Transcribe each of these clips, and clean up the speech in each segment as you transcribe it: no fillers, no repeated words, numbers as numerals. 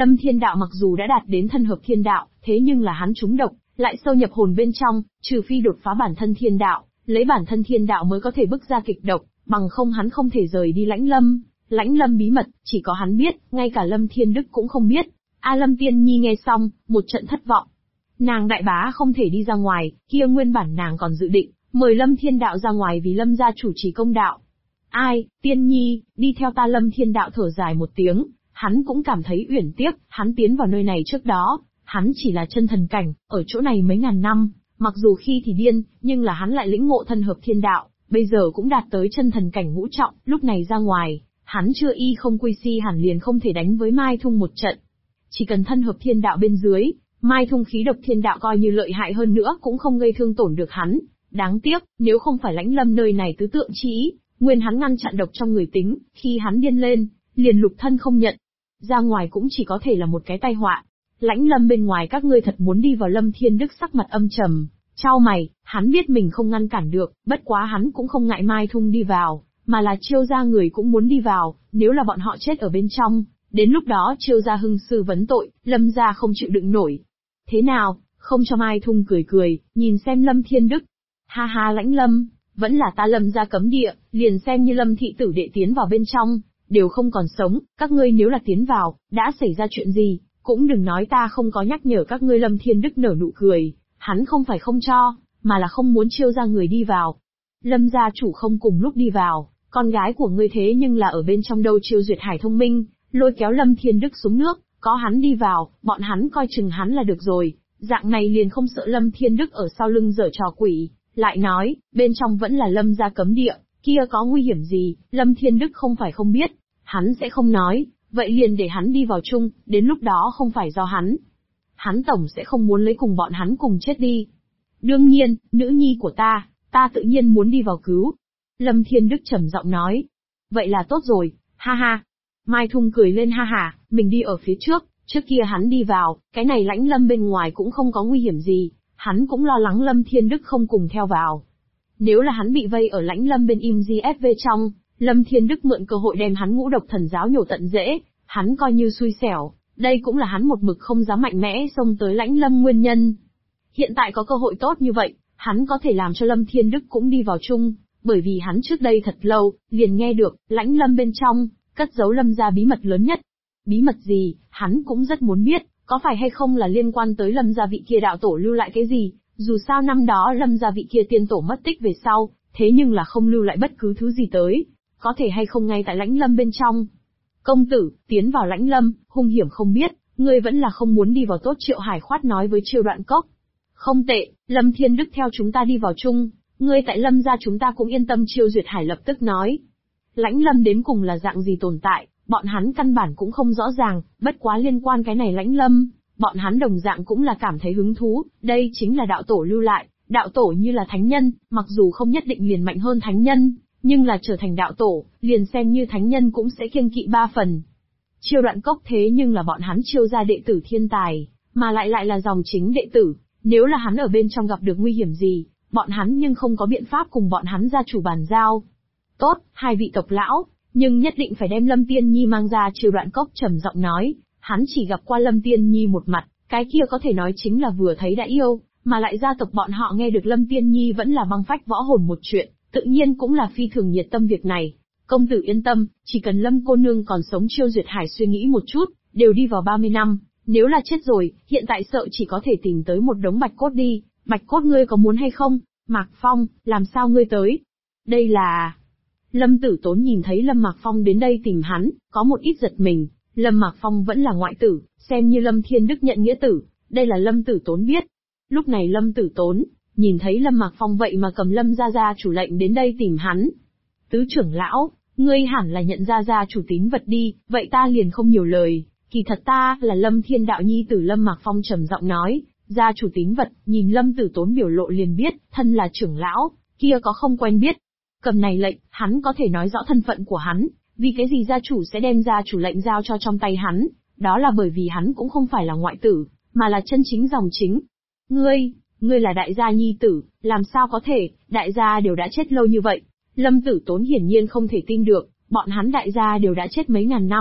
Lâm Thiên Đạo mặc dù đã đạt đến thân hợp thiên đạo, thế nhưng là hắn trúng độc, lại sâu nhập hồn bên trong, trừ phi đột phá bản thân thiên đạo, lấy bản thân thiên đạo mới có thể bức ra kịch độc, bằng không hắn không thể rời đi Lãnh Lâm. Lãnh Lâm bí mật, chỉ có hắn biết, ngay cả Lâm Thiên Đức cũng không biết. Lâm Tiên Nhi nghe xong, một trận thất vọng. Nàng đại bá không thể đi ra ngoài, kia nguyên bản nàng còn dự định, mời Lâm Thiên Đạo ra ngoài vì Lâm gia chủ trì công đạo. Ai, Tiên Nhi, đi theo ta. Lâm Thiên Đạo thở dài một tiếng, hắn cũng cảm thấy uyển tiếc, hắn tiến vào nơi này trước đó, hắn chỉ là chân thần cảnh, ở chỗ này mấy ngàn năm, mặc dù khi thì điên, nhưng là hắn lại lĩnh ngộ thân hợp thiên đạo, bây giờ cũng đạt tới chân thần cảnh ngũ trọng, lúc này ra ngoài, hắn chưa y không quy si hẳn liền không thể đánh với Mai Thung một trận. Chỉ cần thân hợp thiên đạo bên dưới, Mai Thung khí độc thiên đạo coi như lợi hại hơn nữa cũng không gây thương tổn được hắn. Đáng tiếc, nếu không phải Lãnh Lâm nơi này tứ tượng chi ý, nguyên hắn ngăn chặn độc trong người tính, khi hắn điên lên, liền lục thân không nhận. Ra ngoài cũng chỉ có thể là một cái tai họa. Lãnh Lâm bên ngoài các ngươi thật muốn đi vào. Lâm Thiên Đức sắc mặt âm trầm, chau mày, hắn biết mình không ngăn cản được, bất quá hắn cũng không ngại Mai Thung đi vào, mà là Chiêu gia người cũng muốn đi vào, nếu là bọn họ chết ở bên trong, đến lúc đó Chiêu gia hưng sư vấn tội, Lâm gia không chịu đựng nổi. Thế nào, không cho? Mai Thung cười cười, nhìn xem Lâm Thiên Đức. Ha ha, Lãnh Lâm, vẫn là ta Lâm gia cấm địa, liền xem như Lâm thị tử đệ tiến vào bên trong, đều không còn sống, các ngươi nếu là tiến vào, đã xảy ra chuyện gì, cũng đừng nói ta không có nhắc nhở các ngươi. Lâm Thiên Đức nở nụ cười, hắn không phải không cho, mà là không muốn Chiêu gia người đi vào. Lâm gia chủ không cùng lúc đi vào, con gái của ngươi thế nhưng là ở bên trong đâu. Chiêu Duyệt Hải thông minh, lôi kéo Lâm Thiên Đức xuống nước, có hắn đi vào, bọn hắn coi chừng hắn là được rồi, dạng này liền không sợ Lâm Thiên Đức ở sau lưng giở trò quỷ. Lại nói, bên trong vẫn là Lâm gia cấm địa, kia có nguy hiểm gì, Lâm Thiên Đức không phải không biết, hắn sẽ không nói, vậy liền để hắn đi vào chung, đến lúc đó không phải do hắn. Hắn tổng sẽ không muốn lấy cùng bọn hắn cùng chết đi. Đương nhiên, nữ nhi của ta tự nhiên muốn đi vào cứu. Lâm Thiên Đức trầm giọng nói. Vậy là tốt rồi, ha ha. Mai Thung cười lên ha ha, mình đi ở phía trước kia hắn đi vào, cái này Lãnh Lâm bên ngoài cũng không có nguy hiểm gì, hắn cũng lo lắng Lâm Thiên Đức không cùng theo vào. Nếu là hắn bị vây ở Lãnh Lâm bên im GFV trong, Lâm Thiên Đức mượn cơ hội đem hắn Ngũ Độc Thần Giáo nhổ tận rễ, hắn coi như xui xẻo, đây cũng là hắn một mực không dám mạnh mẽ xông tới Lãnh Lâm nguyên nhân. Hiện tại có cơ hội tốt như vậy, hắn có thể làm cho Lâm Thiên Đức cũng đi vào chung, bởi vì hắn trước đây thật lâu, liền nghe được, Lãnh Lâm bên trong, cất giấu Lâm gia bí mật lớn nhất. Bí mật gì, hắn cũng rất muốn biết, có phải hay không là liên quan tới Lâm gia vị kia đạo tổ lưu lại cái gì, dù sao năm đó Lâm gia vị kia tiên tổ mất tích về sau, thế nhưng là không lưu lại bất cứ thứ gì tới, có thể hay không ngay tại Lãnh Lâm bên trong. Công tử, tiến vào Lãnh Lâm, hung hiểm không biết, ngươi vẫn là không muốn đi vào tốt. Triệu Hải khoát nói với Chiêu Đoạn Cốc. Không tệ, Lâm Thiên Đức theo chúng ta đi vào chung, ngươi tại Lâm gia chúng ta cũng yên tâm. Chiêu Duyệt Hải lập tức nói. Lãnh Lâm đến cùng là dạng gì tồn tại, bọn hắn căn bản cũng không rõ ràng, bất quá liên quan cái này Lãnh Lâm, bọn hắn đồng dạng cũng là cảm thấy hứng thú, đây chính là đạo tổ lưu lại, đạo tổ như là thánh nhân, mặc dù không nhất định liền mạnh hơn thánh nhân, nhưng là trở thành đạo tổ, liền xem như thánh nhân cũng sẽ kiêng kỵ 3 phần. Chiêu Đoạn Cốc thế nhưng là bọn hắn Chiêu gia đệ tử thiên tài, mà lại là dòng chính đệ tử, nếu là hắn ở bên trong gặp được nguy hiểm gì, bọn hắn nhưng không có biện pháp cùng bọn hắn gia chủ bàn giao. Tốt, hai vị tộc lão, nhưng nhất định phải đem Lâm Tiên Nhi mang ra. Chiêu Đoạn Cốc trầm giọng nói, hắn chỉ gặp qua Lâm Tiên Nhi một mặt, cái kia có thể nói chính là vừa thấy đã yêu, mà lại gia tộc bọn họ nghe được Lâm Tiên Nhi vẫn là băng phách võ hồn một chuyện, tự nhiên cũng là phi thường nhiệt tâm việc này. Công tử yên tâm, chỉ cần Lâm cô nương còn sống. Chiêu Duyệt Hải suy nghĩ một chút, đều đi vào 30 năm, nếu là chết rồi, hiện tại sợ chỉ có thể tìm tới một đống bạch cốt đi. Bạch cốt ngươi có muốn hay không? Mạc Phong, làm sao ngươi tới? Đây là... Lâm Tử Tốn nhìn thấy Lâm Mạc Phong đến đây tìm hắn, có một ít giật mình. Lâm Mạc Phong vẫn là ngoại tử, xem như Lâm Thiên Đức nhận nghĩa tử, đây là Lâm Tử Tốn biết. Lúc này Lâm Tử Tốn, nhìn thấy Lâm Mạc Phong vậy mà cầm Lâm gia chủ lệnh đến đây tìm hắn. Tứ trưởng lão, ngươi hẳn là nhận gia chủ tín vật đi, vậy ta liền không nhiều lời, kỳ thật ta là Lâm Thiên Đạo nhi tử. Lâm Mạc Phong trầm giọng nói, gia chủ tín vật, nhìn Lâm Tử Tốn biểu lộ liền biết, thân là trưởng lão, kia có không quen biết. Cầm này lệnh, hắn có thể nói rõ thân phận của hắn, vì cái gì gia chủ sẽ đem gia chủ lệnh giao cho trong tay hắn, đó là bởi vì hắn cũng không phải là ngoại tử, mà là chân chính dòng chính. Ngươi là đại gia nhi tử, làm sao có thể, đại gia đều đã chết lâu như vậy. Lâm Tử Tốn hiển nhiên không thể tin được, bọn hắn đại gia đều đã chết mấy ngàn năm,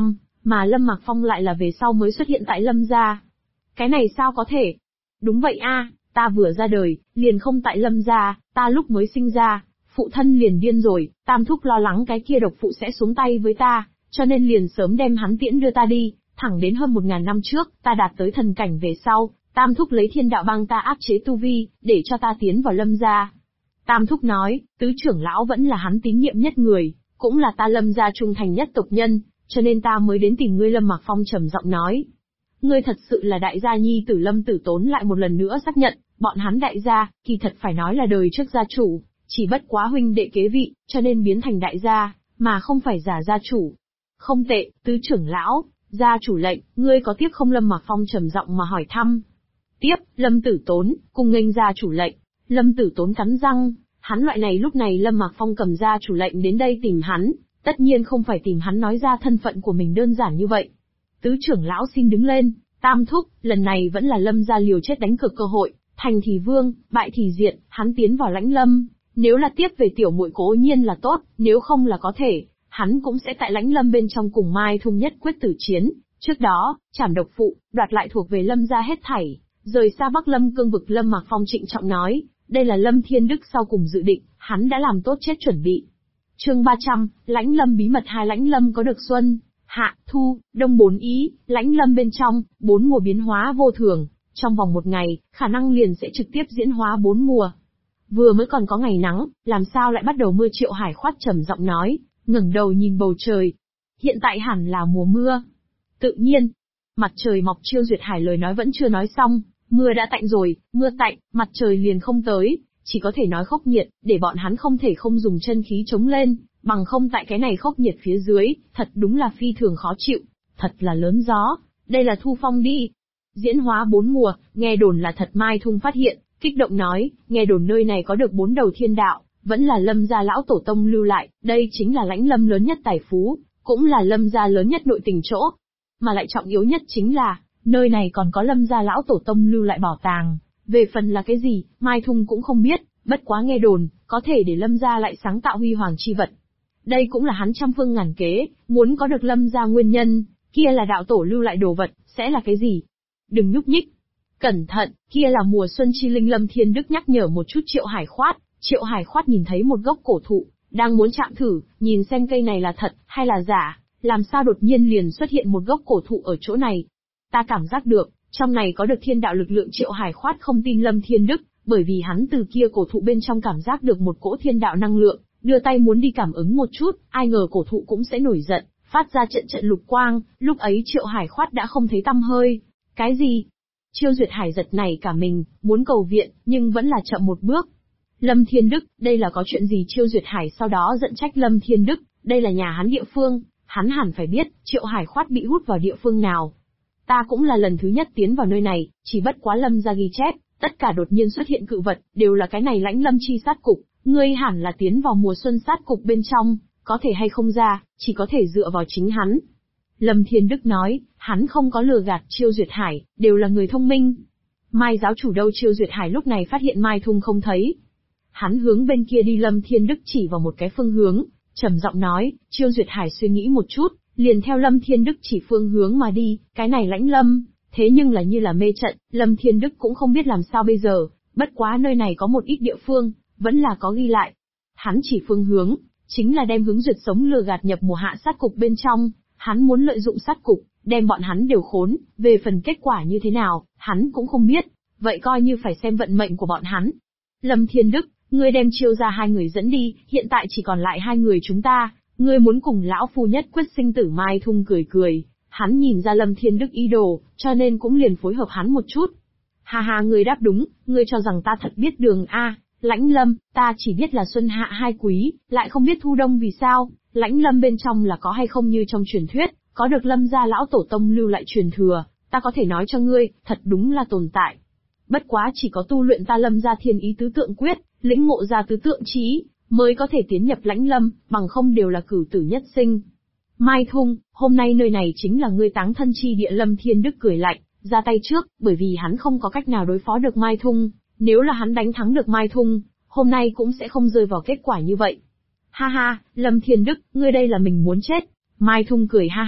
Mà Lâm Mạc Phong lại là về sau mới xuất hiện tại Lâm gia. Cái này sao có thể? Đúng vậy a, ta vừa ra đời, liền không tại Lâm gia, ta lúc mới sinh ra, phụ thân liền điên rồi, Tam thúc lo lắng cái kia độc phụ sẽ xuống tay với ta, cho nên liền sớm đem hắn tiễn đưa ta đi, thẳng đến hơn 1000 năm trước, ta đạt tới thần cảnh về sau, Tam thúc lấy thiên đạo băng ta áp chế tu vi, để cho ta tiến vào Lâm gia. Tam thúc nói, tứ trưởng lão vẫn là hắn tín nhiệm nhất người, cũng là ta Lâm gia trung thành nhất tộc nhân, cho nên ta mới đến tìm ngươi. Lâm Mạc Phong trầm giọng nói. Ngươi thật sự là đại gia nhi tử Lâm Tử Tốn lại một lần nữa xác nhận, bọn hắn đại gia, kỳ thật phải nói là đời trước gia chủ, chỉ bất quá huynh đệ kế vị, cho nên biến thành đại gia, mà không phải giả gia chủ. Không tệ, tứ trưởng lão, gia chủ lệnh, ngươi có tiếp không? Lâm Mạc Phong trầm giọng mà hỏi thăm. Tiếp, Lâm Tử Tốn, cùng nghênh gia chủ lệnh. Lâm Tử Tốn cắn răng, hắn loại này lúc này Lâm Mạc Phong cầm gia chủ lệnh đến đây tìm hắn, tất nhiên không phải tìm hắn nói ra thân phận của mình đơn giản như vậy. Tứ trưởng lão xin đứng lên, Tam thúc, lần này vẫn là Lâm gia liều chết đánh cược cơ hội, thành thì vương, bại thì diệt, hắn tiến vào Lãnh Lâm, nếu là tiếp về tiểu muội cố nhiên là tốt, nếu không là có thể, hắn cũng sẽ tại Lãnh Lâm bên trong cùng Mai Thung nhất quyết tử chiến, trước đó, trảm độc phụ, đoạt lại thuộc về Lâm gia hết thảy, rời xa Bắc Lâm cương vực. Lâm Mạc Phong trịnh trọng nói, đây là Lâm Thiên Đức sau cùng dự định, hắn đã làm tốt chết chuẩn bị. Chương 300, Lãnh Lâm bí mật. Hai Lãnh Lâm có được xuân, hạ, thu, đông 4 ý, Lãnh Lâm bên trong, 4 mùa biến hóa vô thường, trong vòng 1 ngày, khả năng liền sẽ trực tiếp diễn hóa 4 mùa. Vừa mới còn có ngày nắng, làm sao lại bắt đầu mưa? Triệu Hải khoát trầm giọng nói, ngẩng đầu nhìn bầu trời. Hiện tại hẳn là mùa mưa. Tự nhiên, mặt trời mọc. Chiêu Duyệt Hải lời nói vẫn chưa nói xong, mưa đã tạnh rồi, mưa tạnh, mặt trời liền không tới, chỉ có thể nói khốc nhiệt, để bọn hắn không thể không dùng chân khí chống lên, bằng không tại cái này khốc nhiệt phía dưới, thật đúng là phi thường khó chịu, thật là lớn gió, đây là thu phong đi. Diễn hóa 4 mùa, nghe đồn là thật. Mai Thung phát hiện, kích động nói, nghe đồn nơi này có được 4 đầu thiên đạo, vẫn là Lâm gia lão tổ tông lưu lại, đây chính là Lãnh Lâm lớn nhất tài phú, cũng là Lâm gia lớn nhất nội tình chỗ. Mà lại trọng yếu nhất chính là, nơi này còn có Lâm gia lão tổ tông lưu lại bảo tàng, về phần là cái gì, Mai Thung cũng không biết, bất quá nghe đồn, có thể để Lâm gia lại sáng tạo huy hoàng chi vật. Đây cũng là hắn trăm phương ngàn kế, muốn có được Lâm gia nguyên nhân, kia là đạo tổ lưu lại đồ vật, sẽ là cái gì? Đừng nhúc nhích. Cẩn thận, kia là mùa xuân chi linh. Lâm Thiên Đức nhắc nhở một chút Triệu Hải khoát. Triệu Hải khoát nhìn thấy một gốc cổ thụ, đang muốn chạm thử, nhìn xem cây này là thật, hay là giả, làm sao đột nhiên liền xuất hiện một gốc cổ thụ ở chỗ này. Ta cảm giác được, trong này có được thiên đạo lực lượng. Triệu Hải khoát không tin Lâm Thiên Đức, bởi vì hắn từ kia cổ thụ bên trong cảm giác được một cỗ thiên đạo năng lượng, đưa tay muốn đi cảm ứng một chút, ai ngờ cổ thụ cũng sẽ nổi giận, phát ra trận trận lục quang, lúc ấy Triệu Hải khoát đã không thấy tăm hơi. Cái gì? Chiêu Duyệt Hải giật nảy cả mình, muốn cầu viện, nhưng vẫn là chậm một bước. Lâm Thiên Đức, đây là có chuyện gì? Chiêu Duyệt Hải sau đó giận trách Lâm Thiên Đức, đây là nhà hắn địa phương, hắn hẳn phải biết, Triệu Hải khoát bị hút vào địa phương nào. Ta cũng là lần thứ nhất tiến vào nơi này, chỉ bất quá Lâm gia ghi chép, tất cả đột nhiên xuất hiện cự vật, đều là cái này Lãnh Lâm chi sát cục, ngươi hẳn là tiến vào mùa xuân sát cục bên trong, có thể hay không ra, chỉ có thể dựa vào chính hắn. Lâm Thiên Đức nói, hắn không có lừa gạt Chiêu Duyệt Hải, đều là người thông minh. Mai giáo chủ đâu? Chiêu Duyệt Hải lúc này phát hiện Mai Thung không thấy. Hắn hướng bên kia đi. Lâm Thiên Đức chỉ vào một cái phương hướng, trầm giọng nói. Chiêu Duyệt Hải suy nghĩ một chút, liền theo Lâm Thiên Đức chỉ phương hướng mà đi. Cái này Lãnh Lâm, thế nhưng là như là mê trận, Lâm Thiên Đức cũng không biết làm sao bây giờ, bất quá nơi này có một ít địa phương, vẫn là có ghi lại. Hắn chỉ phương hướng, chính là đem Hướng Duyệt sống lừa gạt nhập mùa hạ sát cục bên trong, hắn muốn lợi dụng sát cục, đem bọn hắn đều khốn, về phần kết quả như thế nào, hắn cũng không biết, vậy coi như phải xem vận mệnh của bọn hắn. Lâm Thiên Đức, ngươi đem Chiêu ra 2 người dẫn đi, hiện tại chỉ còn lại 2 người chúng ta, ngươi muốn cùng lão phu nhất quyết sinh tử. Mai Thung cười cười, hắn nhìn ra Lâm Thiên Đức ý đồ, cho nên cũng liền phối hợp hắn một chút. Ha ha, ngươi đáp đúng, ngươi cho rằng ta thật biết đường a? Lãnh Lâm, ta chỉ biết là xuân hạ 2 quý, lại không biết thu đông vì sao. Lãnh Lâm bên trong là có hay không như trong truyền thuyết, có được Lâm gia lão tổ tông lưu lại truyền thừa, ta có thể nói cho ngươi, thật đúng là tồn tại. Bất quá chỉ có tu luyện ta Lâm gia thiên ý tứ tượng quyết, lĩnh ngộ ra tứ tượng chí, mới có thể tiến nhập Lãnh Lâm, bằng không đều là cửu tử nhất sinh. Mai Thung, hôm nay nơi này chính là ngươi táng thân chi địa. Lâm Thiên Đức cười lạnh, ra tay trước, bởi vì hắn không có cách nào đối phó được Mai Thung, nếu là hắn đánh thắng được Mai Thung, hôm nay cũng sẽ không rơi vào kết quả như vậy. Ha ha, Lâm Thiên Đức, ngươi đây là mình muốn chết. Mai Thung cười ha ha,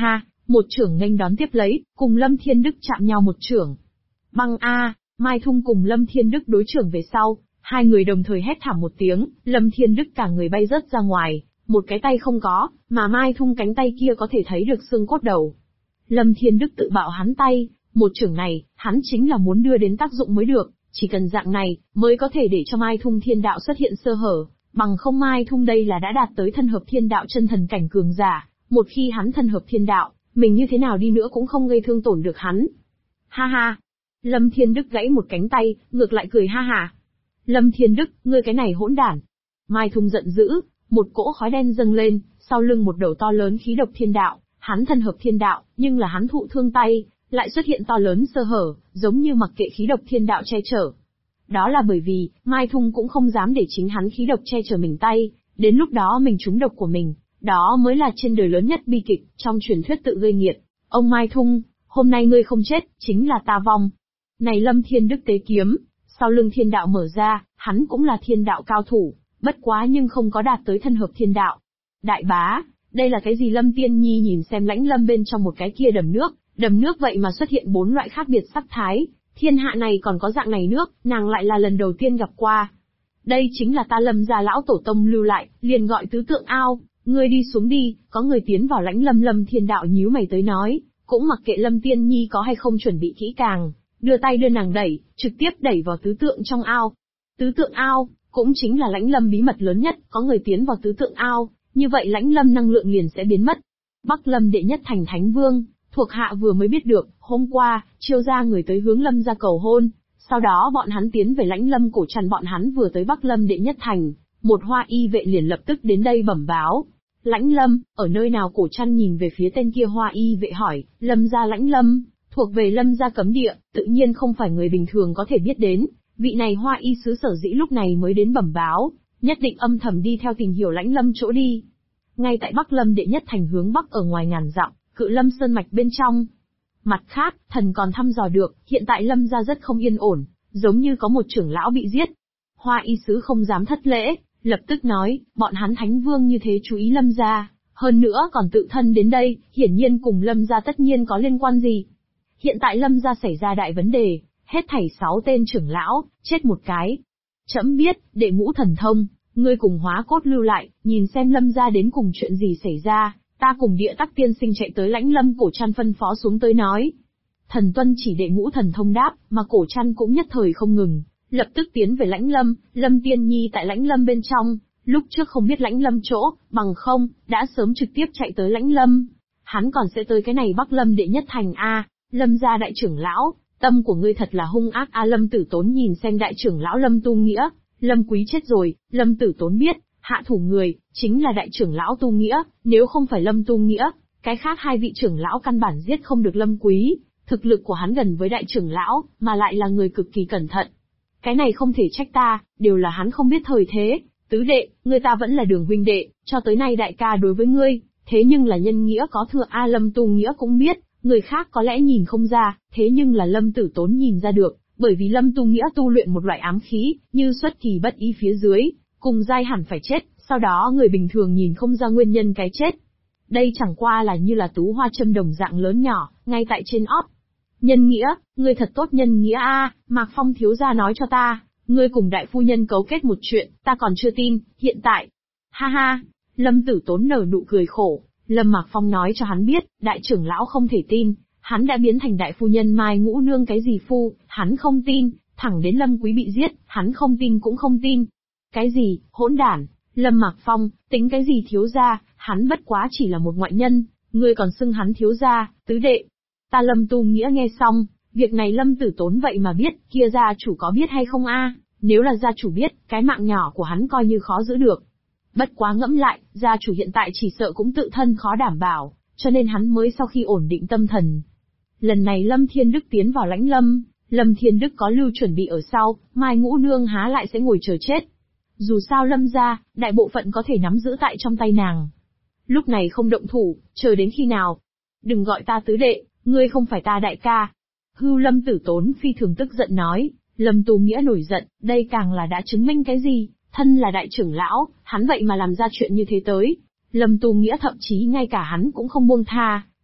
một chưởng nghênh đón tiếp lấy, cùng Lâm Thiên Đức chạm nhau một chưởng. Băng a, Mai Thung cùng Lâm Thiên Đức đối chưởng về sau, hai người đồng thời hét thảm một tiếng, Lâm Thiên Đức cả người bay rớt ra ngoài, một cái tay không có, mà Mai Thung cánh tay kia có thể thấy được xương cốt đầu. Lâm Thiên Đức tự bạo hắn tay, một chưởng này, hắn chính là muốn đưa đến tác dụng mới được, chỉ cần dạng này, mới có thể để cho Mai Thung thiên đạo xuất hiện sơ hở, bằng không Mai Thung đây là đã đạt tới thân hợp thiên đạo chân thần cảnh cường giả, một khi hắn thân hợp thiên đạo, mình như thế nào đi nữa cũng không gây thương tổn được hắn. Ha ha! Lâm Thiên Đức gãy một cánh tay, ngược lại cười ha ha. Lâm Thiên Đức, ngươi cái này hỗn đản! Mai Thung giận dữ, một cỗ khói đen dâng lên, sau lưng một đầu to lớn khí độc thiên đạo, hắn thân hợp thiên đạo, nhưng là hắn thụ thương tay, lại xuất hiện to lớn sơ hở, giống như mặc kệ khí độc thiên đạo che chở. Đó là bởi vì, Mai Thung cũng không dám để chính hắn khí độc che chở mình tay, đến lúc đó mình trúng độc của mình, đó mới là trên đời lớn nhất bi kịch, trong truyền thuyết tự gây nghiệt. Ông Mai Thung, hôm nay ngươi không chết, chính là ta vong. Này Lâm Thiên Đức tế kiếm, sau lưng thiên đạo mở ra, hắn cũng là thiên đạo cao thủ, bất quá nhưng không có đạt tới thân hợp thiên đạo. Đại bá, đây là cái gì? Lâm Tiên Nhi nhìn xem Lãnh Lâm bên trong một cái kia đầm nước vậy mà xuất hiện 4 loại khác biệt sắc thái, thiên hạ này còn có dạng này nước, nàng lại là lần đầu tiên gặp qua. Đây chính là ta Lâm gia lão tổ tông lưu lại, liền gọi tứ tượng ao, ngươi đi xuống đi, có người tiến vào Lãnh Lâm. Lâm thiên đạo nhíu mày tới nói, cũng mặc kệ Lâm Tiên Nhi có hay không chuẩn bị kỹ càng, đưa tay đưa nàng đẩy, trực tiếp đẩy vào tứ tượng trong ao. Tứ tượng ao, cũng chính là Lãnh Lâm bí mật lớn nhất, có người tiến vào tứ tượng ao, như vậy Lãnh Lâm năng lượng liền sẽ biến mất. Bắc Lâm đệ nhất thành Thánh Vương, thuộc hạ vừa mới biết được, hôm qua, chiêu ra người tới hướng Lâm gia cầu hôn, sau đó bọn hắn tiến về Lãnh Lâm cổ trần, bọn hắn vừa tới Bắc Lâm đệ nhất thành, một hoa y vệ liền lập tức đến đây bẩm báo. Lãnh Lâm, ở nơi nào? Cổ trăn nhìn về phía tên kia hoa y vệ hỏi, Lâm gia Lãnh Lâm, thuộc về Lâm gia cấm địa, tự nhiên không phải người bình thường có thể biết đến, vị này hoa y sứ sở dĩ lúc này mới đến bẩm báo, nhất định âm thầm đi theo tìm hiểu Lãnh Lâm chỗ đi. Ngay tại Bắc Lâm đệ nhất thành hướng bắc ở ngoài ngàn dặm, Cự Lâm sơn mạch bên trong. Mặt khác, thần còn thăm dò được, hiện tại Lâm gia rất không yên ổn, giống như có một trưởng lão bị giết. Hoa y sứ không dám thất lễ, lập tức nói, bọn hắn Thánh Vương như thế chú ý Lâm gia, hơn nữa còn tự thân đến đây, hiển nhiên cùng Lâm gia tất nhiên có liên quan gì. Hiện tại Lâm gia xảy ra đại vấn đề, hết thảy 6 tên trưởng lão, chết một cái. Trẫm biết, đệ ngũ thần thông, ngươi cùng Hóa Cốt lưu lại, nhìn xem Lâm gia đến cùng chuyện gì xảy ra, ta cùng Địa Tắc tiên sinh chạy tới Lãnh Lâm. Cổ trăn phân phó xuống tới nói. Thần tuân chỉ. đệ ngũ thần thông đáp, mà Cổ trăn cũng nhất thời không ngừng, lập tức tiến về Lãnh Lâm. Lâm Tiên Nhi tại Lãnh Lâm bên trong, lúc trước không biết Lãnh Lâm chỗ, bằng không, đã sớm trực tiếp chạy tới Lãnh Lâm. Hắn còn sẽ tới cái này Bắc Lâm đệ nhất thành a. Lâm gia đại trưởng lão, tâm của ngươi thật là hung ác a. Lâm Tử Tốn nhìn xem đại trưởng lão Lâm Tu Nghĩa, Lâm Quý chết rồi. Lâm Tử Tốn biết, hạ thủ người, chính là đại trưởng lão Tu Nghĩa, nếu không phải Lâm Tu Nghĩa, cái khác 2 vị trưởng lão căn bản giết không được Lâm Quý, thực lực của hắn gần với đại trưởng lão, mà lại là người cực kỳ cẩn thận. Cái này không thể trách ta, đều là hắn không biết thời thế. Tứ đệ, ngươi ta vẫn là đường huynh đệ, cho tới nay đại ca đối với ngươi, thế nhưng là nhân nghĩa có thừa a. Lâm Tu Nghĩa cũng biết, người khác có lẽ nhìn không ra, thế nhưng là Lâm Tử Tốn nhìn ra được, bởi vì Lâm Tu Nghĩa tu luyện một loại ám khí, như xuất kỳ bất ý phía dưới, cùng giai hẳn phải chết, sau đó người bình thường nhìn không ra nguyên nhân cái chết. Đây chẳng qua là như là tú hoa châm đồng dạng lớn nhỏ, ngay tại trên ót. Nhân nghĩa, ngươi thật tốt nhân nghĩa a. Mạc Phong thiếu gia nói cho ta, ngươi cùng đại phu nhân cấu kết một chuyện, ta còn chưa tin, hiện tại. Ha ha, Lâm Tử Tốn nở nụ cười khổ, Lâm Mạc Phong nói cho hắn biết, đại trưởng lão không thể tin, hắn đã biến thành đại phu nhân Mai Ngũ Nương cái gì phu, hắn không tin, thẳng đến Lâm Quý bị giết, hắn không tin cũng không tin. Cái gì, hỗn đản, Lâm Mạc Phong, tính cái gì thiếu gia, hắn bất quá chỉ là một ngoại nhân, ngươi còn xưng hắn thiếu gia, tứ đệ. Ta Lâm Tu Nghĩa nghe xong, việc này Lâm Tử Tốn vậy mà biết, kia gia chủ có biết hay không a? Nếu là gia chủ biết, cái mạng nhỏ của hắn coi như khó giữ được. Bất quá ngẫm lại, gia chủ hiện tại chỉ sợ cũng tự thân khó đảm bảo, cho nên hắn mới sau khi ổn định tâm thần. Lần này Lâm Thiên Đức tiến vào Lãnh Lâm, Lâm Thiên Đức có lưu chuẩn bị ở sau, Mai Ngũ Nương há lại sẽ ngồi chờ chết. Dù sao Lâm gia, đại bộ phận có thể nắm giữ tại trong tay nàng. Lúc này không động thủ, chờ đến khi nào? Đừng gọi ta tứ đệ, ngươi không phải ta đại ca. Hưu. Lâm Tử Tốn phi thường tức giận nói. Lâm Tu Nghĩa nổi giận, đây càng là đã chứng minh cái gì, thân là đại trưởng lão, hắn vậy mà làm ra chuyện như thế tới. Lâm Tu Nghĩa thậm chí ngay cả hắn cũng không buông tha,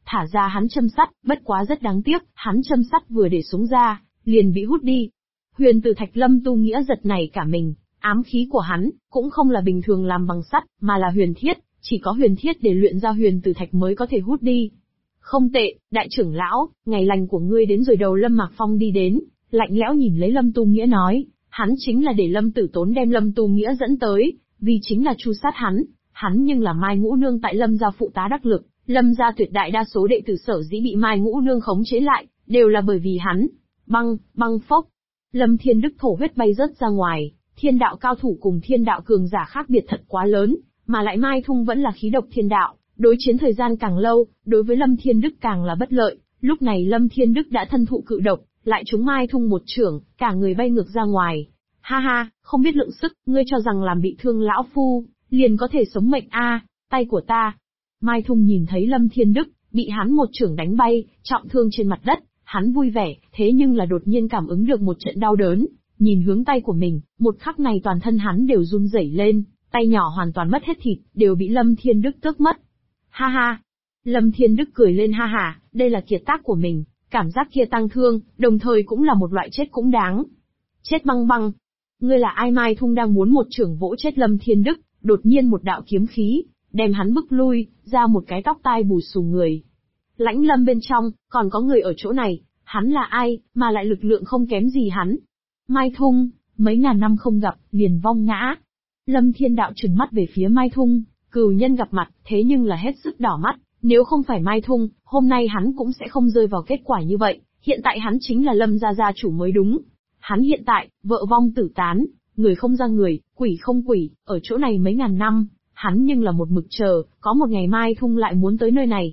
thả ra hắn châm sắt, bất quá rất đáng tiếc, hắn châm sắt vừa để xuống ra, liền bị hút đi. Huyền tử thạch Lâm Tu Nghĩa giật nảy cả mình, ám khí của hắn, cũng không là bình thường làm bằng sắt, mà là huyền thiết, chỉ có huyền thiết để luyện ra huyền tử thạch mới có thể hút đi. Không tệ, đại trưởng lão, ngày lành của ngươi đến rồi. Đầu Lâm Mạc Phong đi đến, lạnh lẽo nhìn lấy Lâm Tu Nghĩa nói, hắn chính là để Lâm Tử Tốn đem Lâm Tu Nghĩa dẫn tới, vì chính là tru sát hắn nhưng là Mai Ngũ Nương tại Lâm gia phụ tá đắc lực, Lâm gia tuyệt đại đa số đệ tử sở dĩ bị Mai Ngũ Nương khống chế lại, đều là bởi vì hắn. Băng phốc. Lâm Thiên Đức thổ huyết bay rớt ra ngoài, thiên đạo cao thủ cùng thiên đạo cường giả khác biệt thật quá lớn, mà lại Mai Thung vẫn là khí độc thiên đạo, đối chiến thời gian càng lâu, đối với Lâm Thiên Đức càng là bất lợi. Lúc này Lâm Thiên Đức đã thân thụ cự độc, lại trúng Mai Thung một chưởng, cả người bay ngược ra ngoài. Ha ha, không biết lượng sức, ngươi cho rằng làm bị thương lão phu, liền có thể sống mệnh a? Tay của ta. Mai Thung nhìn thấy Lâm Thiên Đức, bị hắn một chưởng đánh bay, trọng thương trên mặt đất, hắn vui vẻ, thế nhưng là đột nhiên cảm ứng được một trận đau đớn, nhìn hướng tay của mình, một khắc này toàn thân hắn đều run rẩy lên, tay nhỏ hoàn toàn mất hết thịt, đều bị Lâm Thiên Đức tước mất. Ha ha. Lâm Thiên Đức cười lên ha ha, đây là kiệt tác của mình, cảm giác kia tăng thương, đồng thời cũng là một loại chết cũng đáng. Chết băng. Ngươi là ai? Mai Thung đang muốn một chưởng vỗ chết Lâm Thiên Đức, đột nhiên một đạo kiếm khí, đem hắn bức lui, ra một cái tóc tai bù xù người. Lãnh Lâm bên trong, còn có người ở chỗ này, hắn là ai, mà lại lực lượng không kém gì hắn. Mai Thung, mấy ngàn năm không gặp, liền vong ngã. Lâm Thiên Đạo trừng mắt về phía Mai Thung, cừu nhân gặp mặt, thế nhưng là hết sức đỏ mắt, nếu không phải Mai Thung, hôm nay hắn cũng sẽ không rơi vào kết quả như vậy, hiện tại hắn chính là Lâm gia gia chủ mới đúng. Hắn hiện tại, vợ vong tử tán, người không ra người, quỷ không quỷ, ở chỗ này mấy ngàn năm, hắn nhưng là một mực chờ, có một ngày Mai Thung lại muốn tới nơi này.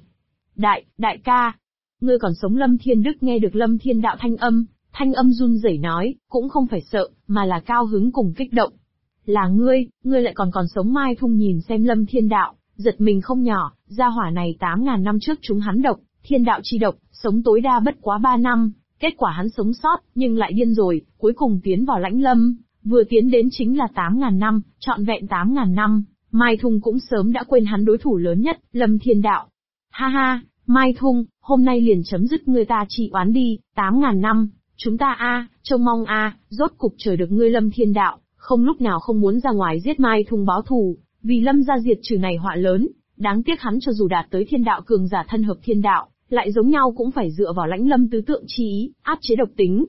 Đại ca, ngươi còn sống? Lâm Thiên Đức nghe được Lâm Thiên Đạo thanh âm run rẩy nói, cũng không phải sợ, mà là cao hứng cùng kích động. Là ngươi lại còn sống? Mai Thung nhìn xem Lâm Thiên Đạo, giật mình không nhỏ, gia hỏa này 8.000 năm trước chúng hắn độc, thiên đạo chi độc, sống tối đa bất quá 3 năm, kết quả hắn sống sót, nhưng lại điên rồi, cuối cùng tiến vào Lãnh Lâm, vừa tiến đến chính là 8.000 năm, trọn vẹn 8.000 năm, Mai Thung cũng sớm đã quên hắn đối thủ lớn nhất, Lâm Thiên Đạo. Ha ha, Mai Thung, hôm nay liền chấm dứt ngươi ta trị oán đi, 8.000 năm, chúng ta trông mong rốt cục chờ được ngươi. Lâm Thiên Đạo, không lúc nào không muốn ra ngoài giết Mai Thung báo thù, vì Lâm gia diệt trừ này họa lớn, đáng tiếc hắn cho dù đạt tới thiên đạo cường giả thân hợp thiên đạo, lại giống nhau cũng phải dựa vào Lãnh Lâm tứ tượng chi ý, áp chế độc tính.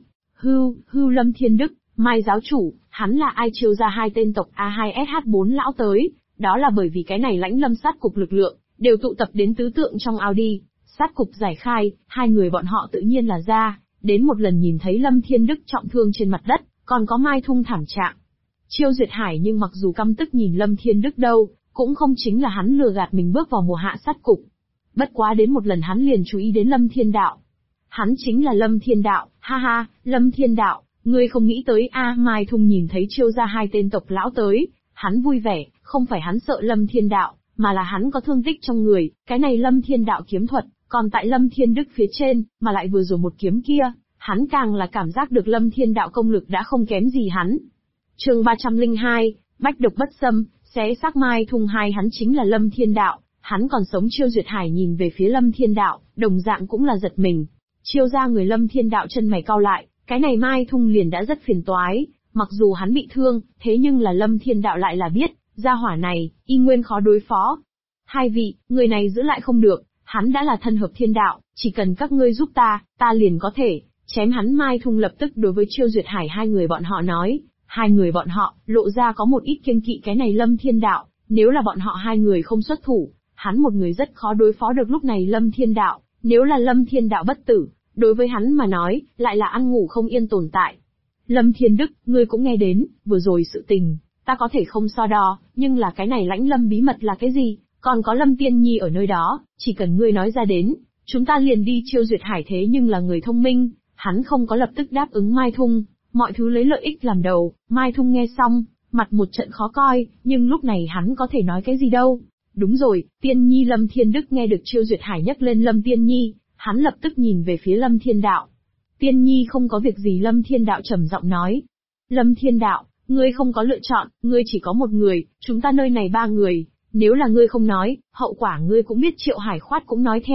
Hưu Lâm Thiên Đức, Mai giáo chủ, hắn là ai chiêu ra hai tên tộc A2SH4 lão tới, đó là bởi vì cái này Lãnh Lâm sát cục lực lượng, đều tụ tập đến tứ tượng trong ao đi, sát cục giải khai, hai người bọn họ tự nhiên là ra, đến một lần nhìn thấy Lâm Thiên Đức trọng thương trên mặt đất, còn có Mai Thung thảm trạng. Chiêu Duyệt Hải nhưng mặc dù căm tức nhìn Lâm Thiên Đức đâu, cũng không chính là hắn lừa gạt mình bước vào mùa hạ sát cục. Bất quá đến một lần hắn liền chú ý đến Lâm Thiên Đạo. Hắn chính là Lâm Thiên Đạo, ha ha, Lâm Thiên Đạo, ngươi không nghĩ tới Mai Thung nhìn thấy chiêu ra hai tên tộc lão tới, hắn vui vẻ, không phải hắn sợ Lâm Thiên Đạo, mà là hắn có thương tích trong người, cái này Lâm Thiên Đạo kiếm thuật, còn tại Lâm Thiên Đức phía trên, mà lại vừa rồi một kiếm kia, hắn càng là cảm giác được Lâm Thiên Đạo công lực đã không kém gì hắn. Chương 302, Bách độc bất xâm, xé xác Mai Thung hai hắn chính là Lâm Thiên Đạo, hắn còn sống. Chiêu Duyệt Hải nhìn về phía Lâm Thiên Đạo, đồng dạng cũng là giật mình. Chiêu ra người Lâm Thiên Đạo chân mày cau lại, cái này Mai Thung liền đã rất phiền toái, mặc dù hắn bị thương, thế nhưng là Lâm Thiên Đạo lại là biết, gia hỏa này, y nguyên khó đối phó. Hai vị, người này giữ lại không được, hắn đã là thân hợp thiên đạo, chỉ cần các ngươi giúp ta liền có thể chém hắn. Mai Thung lập tức đối với Chiêu Duyệt Hải hai người bọn họ nói, hai người bọn họ lộ ra có một ít kiêng kỵ cái này Lâm Thiên Đạo, nếu là bọn họ hai người không xuất thủ, hắn một người rất khó đối phó được. Lúc này Lâm Thiên Đạo, nếu là Lâm Thiên Đạo bất tử, đối với hắn mà nói, lại là ăn ngủ không yên tồn tại. Lâm Thiên Đức, ngươi cũng nghe đến, vừa rồi sự tình, ta có thể không so đo, nhưng là cái này Lãnh Lâm bí mật là cái gì, còn có Lâm Tiên Nhi ở nơi đó, chỉ cần ngươi nói ra đến, chúng ta liền đi. Chiêu Duyệt Hải thế nhưng là người thông minh, hắn không có lập tức đáp ứng Mai Thung, mọi thứ lấy lợi ích làm đầu. Mai Thung nghe xong, mặt một trận khó coi, nhưng lúc này hắn có thể nói cái gì đâu. Đúng rồi, Tiên Nhi. Lâm Thiên Đức nghe được Chiêu Duyệt Hải nhắc lên Lâm Tiên Nhi, hắn lập tức nhìn về phía Lâm Thiên Đạo. Tiên Nhi không có việc gì. Lâm Thiên Đạo trầm giọng nói. Lâm Thiên Đạo, ngươi không có lựa chọn, ngươi chỉ có một người, chúng ta nơi này 3 người, nếu là ngươi không nói, hậu quả ngươi cũng biết. Triệu Hải Khoát cũng nói theo,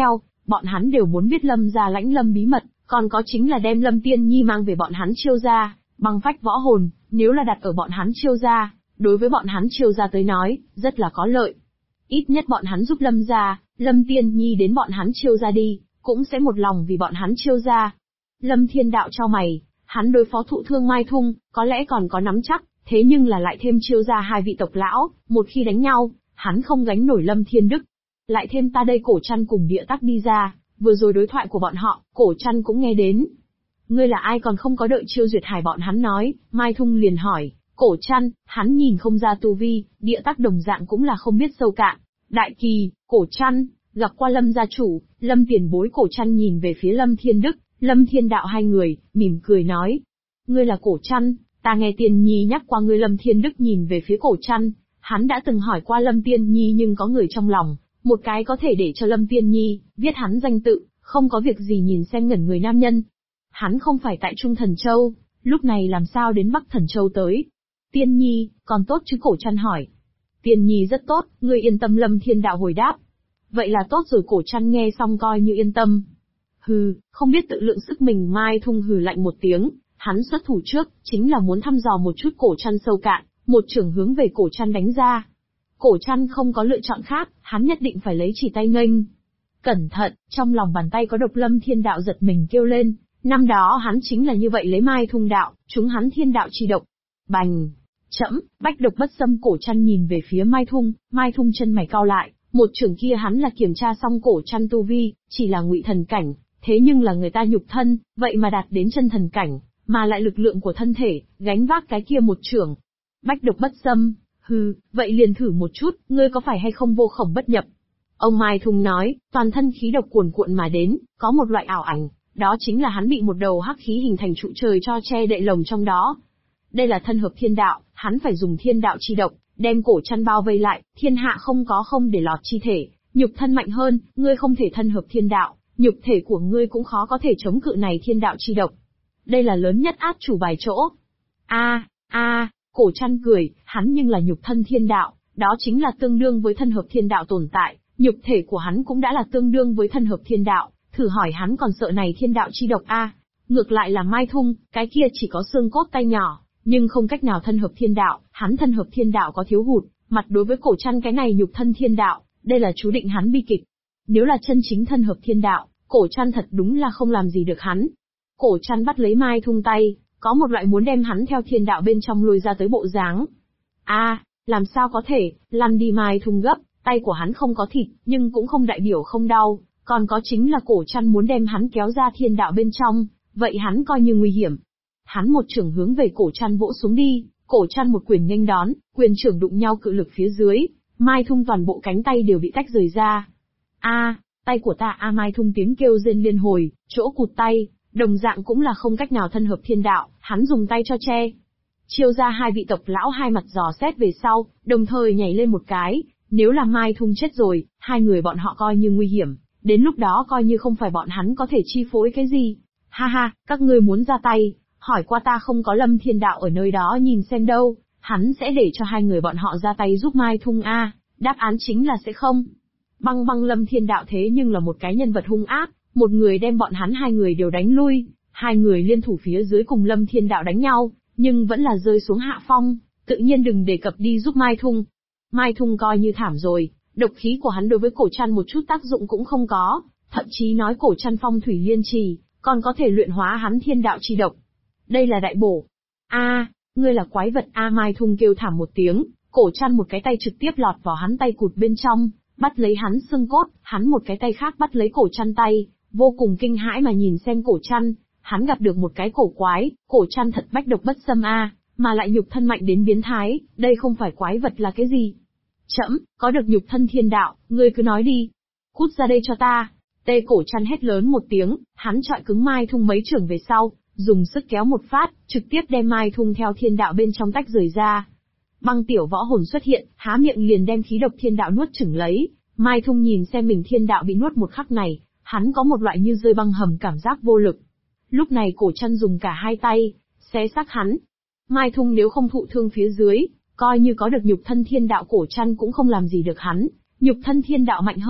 bọn hắn đều muốn biết Lâm gia lãnh Lâm bí mật, còn có chính là đem Lâm Tiên Nhi mang về bọn hắn Chiêu gia, băng phách võ hồn, nếu là đặt ở bọn hắn Chiêu gia, đối với bọn hắn Chiêu gia tới nói, rất là có lợi. Ít nhất bọn hắn giúp Lâm gia, Lâm Tiên Nhi đến bọn hắn Chiêu gia đi, cũng sẽ một lòng vì bọn hắn Chiêu gia. Lâm Thiên Đạo chau mày, hắn đối phó thụ thương Mai Thung, có lẽ còn có nắm chắc, thế nhưng là lại thêm Chiêu gia hai vị tộc lão, một khi đánh nhau, hắn không gánh nổi Lâm Thiên Đức. Lại thêm ta đây Cổ Trăn cùng Địa Tắc đi ra, vừa rồi đối thoại của bọn họ, Cổ Trăn cũng nghe đến. Ngươi là ai còn không có đợi Chiêu Duyệt Hải bọn hắn nói, Mai Thung liền hỏi, Cổ Trăn, hắn nhìn không ra tu vi, Địa Tắc đồng dạng cũng là không biết sâu cạn. Đại Kỳ, Cổ Trăn, gặp qua Lâm gia chủ, Lâm tiền bối. Cổ Trăn nhìn về phía Lâm Thiên Đức, Lâm Thiên Đạo hai người, mỉm cười nói. Ngươi là Cổ Trăn, ta nghe Tiên Nhi nhắc qua ngươi. Lâm Thiên Đức nhìn về phía Cổ Trăn, hắn đã từng hỏi qua Lâm Tiên Nhi nhưng có người trong lòng, một cái có thể để cho Lâm Tiên Nhi viết hắn danh tự, không có việc gì nhìn xem ngẩn người nam nhân. Hắn không phải tại Trung Thần Châu, lúc này làm sao đến Bắc Thần Châu tới? Tiên Nhi, còn tốt chứ? Cổ Trăn hỏi. Tiên Nhi rất tốt, ngươi yên tâm. Lâm Thiên Đạo hồi đáp. Vậy là tốt rồi. Cổ Trăn nghe xong coi như yên tâm. Hừ, không biết tự lượng sức mình. Mai Thung hừ lạnh một tiếng, hắn xuất thủ trước, chính là muốn thăm dò một chút Cổ Trăn sâu cạn, một chưởng hướng về Cổ Trăn đánh ra. Cổ Trăn không có lựa chọn khác, hắn nhất định phải lấy chỉ tay nghênh. Cẩn thận, trong lòng bàn tay có độc. Lâm Thiên Đạo giật mình kêu lên, năm đó hắn chính là như vậy lấy Mai Thung đạo, chúng hắn thiên đạo chi độc. Bành! Chẫm, bách độc bất xâm. Cổ Trăn nhìn về phía Mai Thung chân mày cau lại, một chưởng kia hắn là kiểm tra xong Cổ Trăn tu vi, chỉ là ngụy thần cảnh, thế nhưng là người ta nhục thân, vậy mà đạt đến chân thần cảnh, mà lại lực lượng của thân thể, gánh vác cái kia một chưởng. Bách độc bất xâm, hừ, vậy liền thử một chút, ngươi có phải hay không vô khổng bất nhập. Ông Mai Thung nói, toàn thân khí độc cuồn cuộn mà đến, có một loại ảo ảnh, đó chính là hắn bị một đầu hắc khí hình thành trụ trời cho che đậy lồng trong đó. Đây là thân hợp thiên đạo, hắn phải dùng thiên đạo chi độc, đem Cổ Trăn bao vây lại, thiên hạ không có không để lọt chi thể, nhục thân mạnh hơn, ngươi không thể thân hợp thiên đạo, nhục thể của ngươi cũng khó có thể chống cự này thiên đạo chi độc. Đây là lớn nhất át chủ bài chỗ. Cổ Trăn cười, hắn nhưng là nhục thân thiên đạo, đó chính là tương đương với thân hợp thiên đạo tồn tại, nhục thể của hắn cũng đã là tương đương với thân hợp thiên đạo, thử hỏi hắn còn sợ này thiên đạo chi độc Ngược lại là Mai Thung, cái kia chỉ có xương cốt tay nhỏ, nhưng không cách nào thân hợp thiên đạo, hắn thân hợp thiên đạo có thiếu hụt, mặt đối với Cổ Trăn cái này nhục thân thiên đạo, đây là chú định hắn bi kịch. Nếu là chân chính thân hợp thiên đạo, Cổ Trăn thật đúng là không làm gì được hắn. Cổ Trăn bắt lấy Mai Thung tay, có một loại muốn đem hắn theo thiên đạo bên trong lôi ra tới bộ dáng. Làm sao có thể, lăn đi. Mai Thung gấp, tay của hắn không có thịt, nhưng cũng không đại biểu không đau, còn có chính là Cổ Trăn muốn đem hắn kéo ra thiên đạo bên trong, vậy hắn coi như nguy hiểm. Hắn một chưởng hướng về Cổ Trăn vỗ xuống đi, Cổ Trăn một quyền nghênh đón, quyền chưởng đụng nhau cự lực phía dưới, Mai Thung toàn bộ cánh tay đều bị tách rời ra. Tay của ta. Mai Thung tiếng kêu rên liên hồi, chỗ cụt tay, đồng dạng cũng là không cách nào thân hợp thiên đạo, hắn dùng tay cho che. Chiêu ra hai vị tộc lão hai mặt dò xét về sau, đồng thời nhảy lên một cái, nếu là Mai Thung chết rồi, hai người bọn họ coi như nguy hiểm, đến lúc đó coi như không phải bọn hắn có thể chi phối cái gì. Các ngươi muốn ra tay, hỏi qua ta không có Lâm Thiên Đạo ở nơi đó nhìn xem đâu, hắn sẽ để cho hai người bọn họ ra tay giúp Mai Thung đáp án chính là sẽ không. Băng Lâm Thiên Đạo thế nhưng là một cái nhân vật hung ác, một người đem bọn hắn hai người đều đánh lui, hai người liên thủ phía dưới cùng Lâm Thiên Đạo đánh nhau, nhưng vẫn là rơi xuống hạ phong, tự nhiên đừng đề cập đi giúp Mai Thung. Mai Thung coi như thảm rồi, độc khí của hắn đối với Cổ Trăn một chút tác dụng cũng không có, thậm chí nói Cổ Trăn phong thủy liên trì, còn có thể luyện hóa hắn thiên đạo chi độc. Đây là đại bổ. Ngươi là quái vật. Mai Thung kêu thảm một tiếng, Cổ Trăn một cái tay trực tiếp lọt vào hắn tay cụt bên trong, bắt lấy hắn xương cốt, hắn một cái tay khác bắt lấy Cổ Trăn tay, vô cùng kinh hãi mà nhìn xem Cổ Trăn, hắn gặp được một cái cổ quái, Cổ Trăn thật bách độc bất xâm mà lại nhục thân mạnh đến biến thái, đây không phải quái vật là cái gì? Trẫm, có được nhục thân thiên đạo, ngươi cứ nói đi. Cút ra đây cho ta. Cổ Trăn hét lớn một tiếng, hắn chọi cứng Mai Thung mấy chưởng về sau, dùng sức kéo một phát, trực tiếp đem Mai Thung theo thiên đạo bên trong tách rời ra. Băng tiểu võ hồn xuất hiện, há miệng liền đem khí độc thiên đạo nuốt chửng lấy. Mai Thung nhìn xem mình thiên đạo bị nuốt một khắc này, hắn có một loại như rơi băng hầm cảm giác vô lực. Lúc này Cổ Trăn dùng cả hai tay, xé xác hắn. Mai Thung nếu không thụ thương phía dưới, coi như có được nhục thân thiên đạo Cổ Trăn cũng không làm gì được hắn, nhục thân thiên đạo mạnh hơn,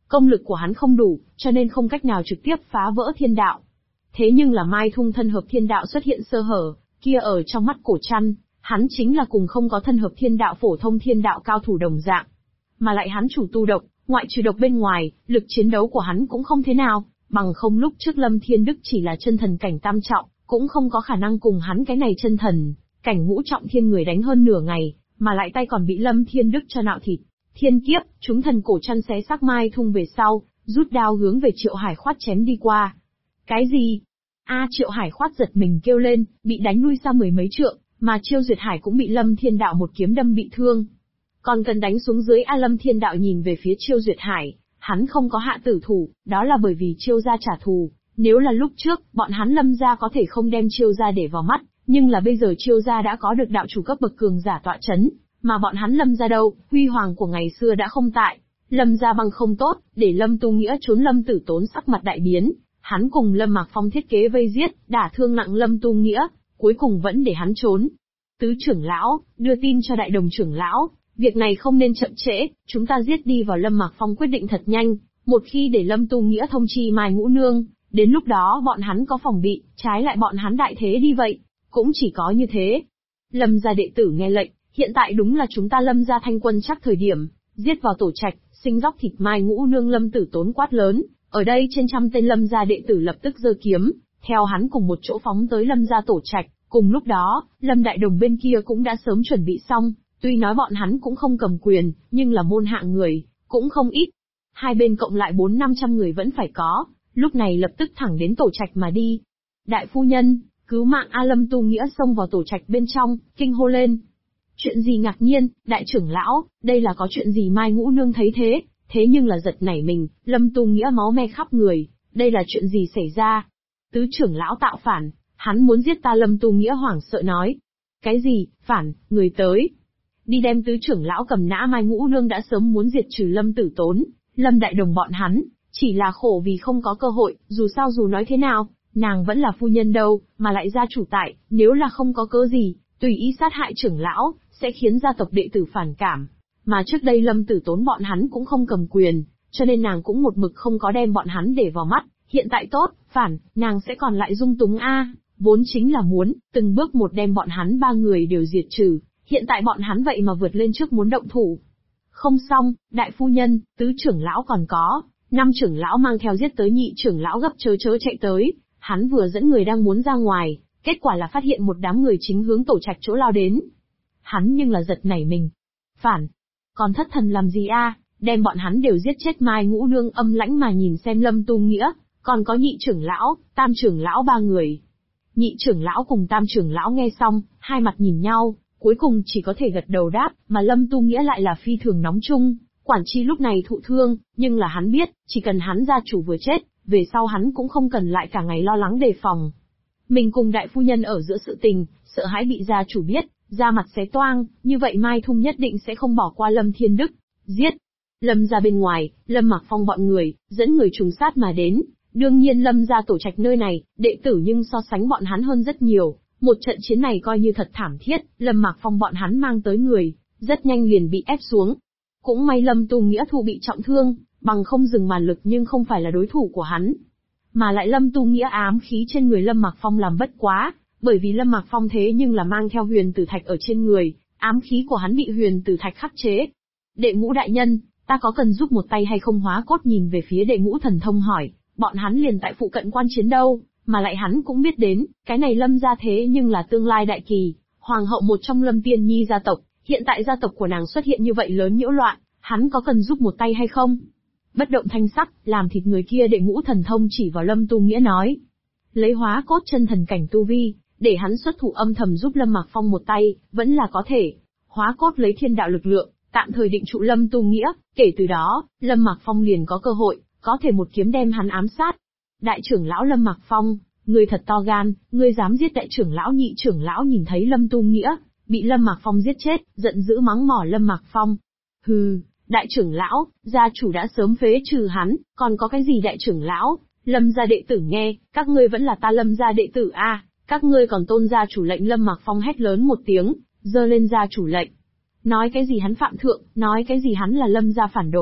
Công lực của hắn không đủ, cho nên không cách nào trực tiếp phá vỡ thiên đạo. Thế nhưng là Mai Thung thân hợp thiên đạo xuất hiện sơ hở, kia ở trong mắt Cổ Trăn, hắn chính là cùng không có thân hợp thiên đạo phổ thông thiên đạo cao thủ đồng dạng. Mà lại hắn chủ tu độc, ngoại trừ độc bên ngoài, lực chiến đấu của hắn cũng không thế nào, bằng không lúc trước Lâm Thiên Đức chỉ là chân thần cảnh tam trọng, cũng không có khả năng cùng hắn cái này chân thần cảnh ngũ trọng thiên người đánh hơn nửa ngày, mà lại tay còn bị Lâm Thiên Đức cho nạo thịt. Thiên kiếp, chúng thần Cổ Trăn xé xác Mai Thung về sau, rút đao hướng về Triệu Hải Khoát chém đi qua. Cái gì? Triệu Hải Khoát giật mình kêu lên, bị đánh lui xa mười mấy trượng, mà Chiêu Duyệt Hải cũng bị Lâm Thiên Đạo một kiếm đâm bị thương. Còn cần đánh xuống dưới Lâm Thiên Đạo nhìn về phía Chiêu Duyệt Hải, hắn không có hạ tử thủ, đó là bởi vì Chiêu gia trả thù. Nếu là lúc trước, bọn hắn Lâm gia có thể không đem Chiêu gia để vào mắt, nhưng là bây giờ Chiêu gia đã có được đạo chủ cấp bậc cường giả tọa chấn, mà bọn hắn Lâm gia đâu, huy hoàng của ngày xưa đã không tại. Lâm gia băng không tốt, để Lâm Tu Nghĩa trốn Lâm Tử Tốn sắc mặt đại biến, hắn cùng Lâm Mạc Phong thiết kế vây giết, đả thương nặng Lâm Tu Nghĩa, cuối cùng vẫn để hắn trốn. Tứ trưởng lão, đưa tin cho đại đồng trưởng lão, việc này không nên chậm trễ, chúng ta giết đi vào. Lâm Mạc Phong quyết định thật nhanh, một khi để Lâm Tu Nghĩa thông chi Mai Ngũ Nương, đến lúc đó bọn hắn có phòng bị, trái lại bọn hắn đại thế đi vậy, cũng chỉ có như thế. Lâm gia đệ tử nghe lệnh, hiện tại đúng là chúng ta Lâm gia thanh quân chắc thời điểm, giết vào tổ trạch, sinh dóc thịt Mai Ngũ Nương. Lâm Tử Tốn quát lớn, ở đây trên trăm tên Lâm gia đệ tử lập tức giơ kiếm, theo hắn cùng một chỗ phóng tới Lâm gia tổ trạch. Cùng lúc đó, Lâm Đại Đồng bên kia cũng đã sớm chuẩn bị xong, tuy nói bọn hắn cũng không cầm quyền, nhưng là môn hạng người, cũng không ít. Hai bên cộng lại 400-500 người vẫn phải có, lúc này lập tức thẳng đến tổ trạch mà đi. Đại phu nhân, cứu mạng A. Lâm Tu Nghĩa xông vào tổ trạch bên trong, kinh hô lên. Chuyện gì ngạc nhiên, đại trưởng lão, đây là có chuyện gì? Mai Ngũ Nương thấy thế nhưng là giật nảy mình, Lâm Tu Nghĩa máu me khắp người, đây là chuyện gì xảy ra? Tứ trưởng lão tạo phản, hắn muốn giết ta. Lâm Tu Nghĩa hoảng sợ nói. Cái gì, phản, người tới. Đi đem tứ trưởng lão cầm nã. Mai Ngũ Nương đã sớm muốn diệt trừ Lâm Tử Tốn, Lâm Đại Đồng bọn hắn, chỉ là khổ vì không có cơ hội, dù sao dù nói thế nào, nàng vẫn là phu nhân đâu, mà lại gia chủ tại, nếu là không có cớ gì, tùy ý sát hại trưởng lão, sẽ khiến gia tộc đệ tử phản cảm. Mà trước đây Lâm Tử Tốn bọn hắn cũng không cầm quyền, cho nên nàng cũng một mực không có đem bọn hắn để vào mắt, hiện tại tốt, phản, nàng sẽ còn lại dung túng vốn chính là muốn, từng bước một đem bọn hắn ba người đều diệt trừ, hiện tại bọn hắn vậy mà vượt lên trước muốn động thủ. Không xong, đại phu nhân, tứ trưởng lão còn có, 5 trưởng lão mang theo giết tới. Nhị trưởng lão gấp chớ chạy tới, hắn vừa dẫn người đang muốn ra ngoài, kết quả là phát hiện một đám người chính hướng tổ trạch chỗ lao đến. Hắn nhưng là giật nảy mình. Phản, còn thất thần làm gì đem bọn hắn đều giết chết. Mai Ngũ Nương âm lãnh mà nhìn xem Lâm Tu Nghĩa, còn có nhị trưởng lão, tam trưởng lão ba người. Nhị trưởng lão cùng tam trưởng lão nghe xong, hai mặt nhìn nhau, cuối cùng chỉ có thể gật đầu đáp, mà Lâm Tu Nghĩa lại là phi thường nóng chung. Quản chi lúc này thụ thương, nhưng là hắn biết, chỉ cần hắn gia chủ vừa chết, về sau hắn cũng không cần lại cả ngày lo lắng đề phòng. Mình cùng đại phu nhân ở giữa sự tình, sợ hãi bị gia chủ biết, da mặt xé toang, như vậy Mai Thung nhất định sẽ không bỏ qua Lâm Thiên Đức. Giết! Lâm ra bên ngoài, Lâm Mạc Phong bọn người, dẫn người trùng sát mà đến. Đương nhiên Lâm ra tổ trạch nơi này, đệ tử nhưng so sánh bọn hắn hơn rất nhiều. Một trận chiến này coi như thật thảm thiết, Lâm Mạc Phong bọn hắn mang tới người, rất nhanh liền bị ép xuống. Cũng may Lâm Tu Nghĩa thu bị trọng thương, bằng không dừng màn lực nhưng không phải là đối thủ của hắn. Mà lại Lâm Tu Nghĩa ám khí trên người Lâm Mạc Phong làm bất quá, bởi vì Lâm Mạc Phong thế nhưng là mang theo huyền tử thạch ở trên người, ám khí của hắn bị huyền tử thạch khắc chế. Đệ Ngũ đại nhân, ta có cần giúp một tay hay không? Hóa Cốt nhìn về phía Đệ Ngũ Thần Thông hỏi, bọn hắn liền tại phụ cận quan chiến đâu, mà lại hắn cũng biết đến, cái này Lâm gia thế nhưng là tương lai đại kỳ, hoàng hậu một trong Lâm Tiên Nhi gia tộc, hiện tại gia tộc của nàng xuất hiện như vậy lớn nhiễu loạn, hắn có cần giúp một tay hay không? Bất động thanh sắc, làm thịt người kia. Đệ Ngũ Thần Thông chỉ vào Lâm Tu Nghĩa nói, lấy Hóa Cốt chân thần cảnh tu vi, để hắn xuất thủ âm thầm giúp Lâm Mạc Phong một tay, vẫn là có thể. Hóa Cốt lấy thiên đạo lực lượng, tạm thời định trụ Lâm Tu Nghĩa, kể từ đó, Lâm Mạc Phong liền có cơ hội, có thể một kiếm đem hắn ám sát. Đại trưởng lão Lâm Mạc Phong, ngươi thật to gan, ngươi dám giết đại trưởng lão. Nhị trưởng lão nhìn thấy Lâm Tu Nghĩa bị Lâm Mạc Phong giết chết, giận dữ mắng mỏ Lâm Mạc Phong. Hừ, đại trưởng lão, gia chủ đã sớm phế trừ hắn, còn có cái gì đại trưởng lão? Lâm gia đệ tử nghe, các ngươi vẫn là ta Lâm gia đệ tử các ngươi còn tôn gia chủ lệnh. Lâm Mạc Phong hét lớn một tiếng, giơ lên gia chủ lệnh. Nói cái gì hắn phạm thượng, nói cái gì hắn là Lâm gia phản đồ,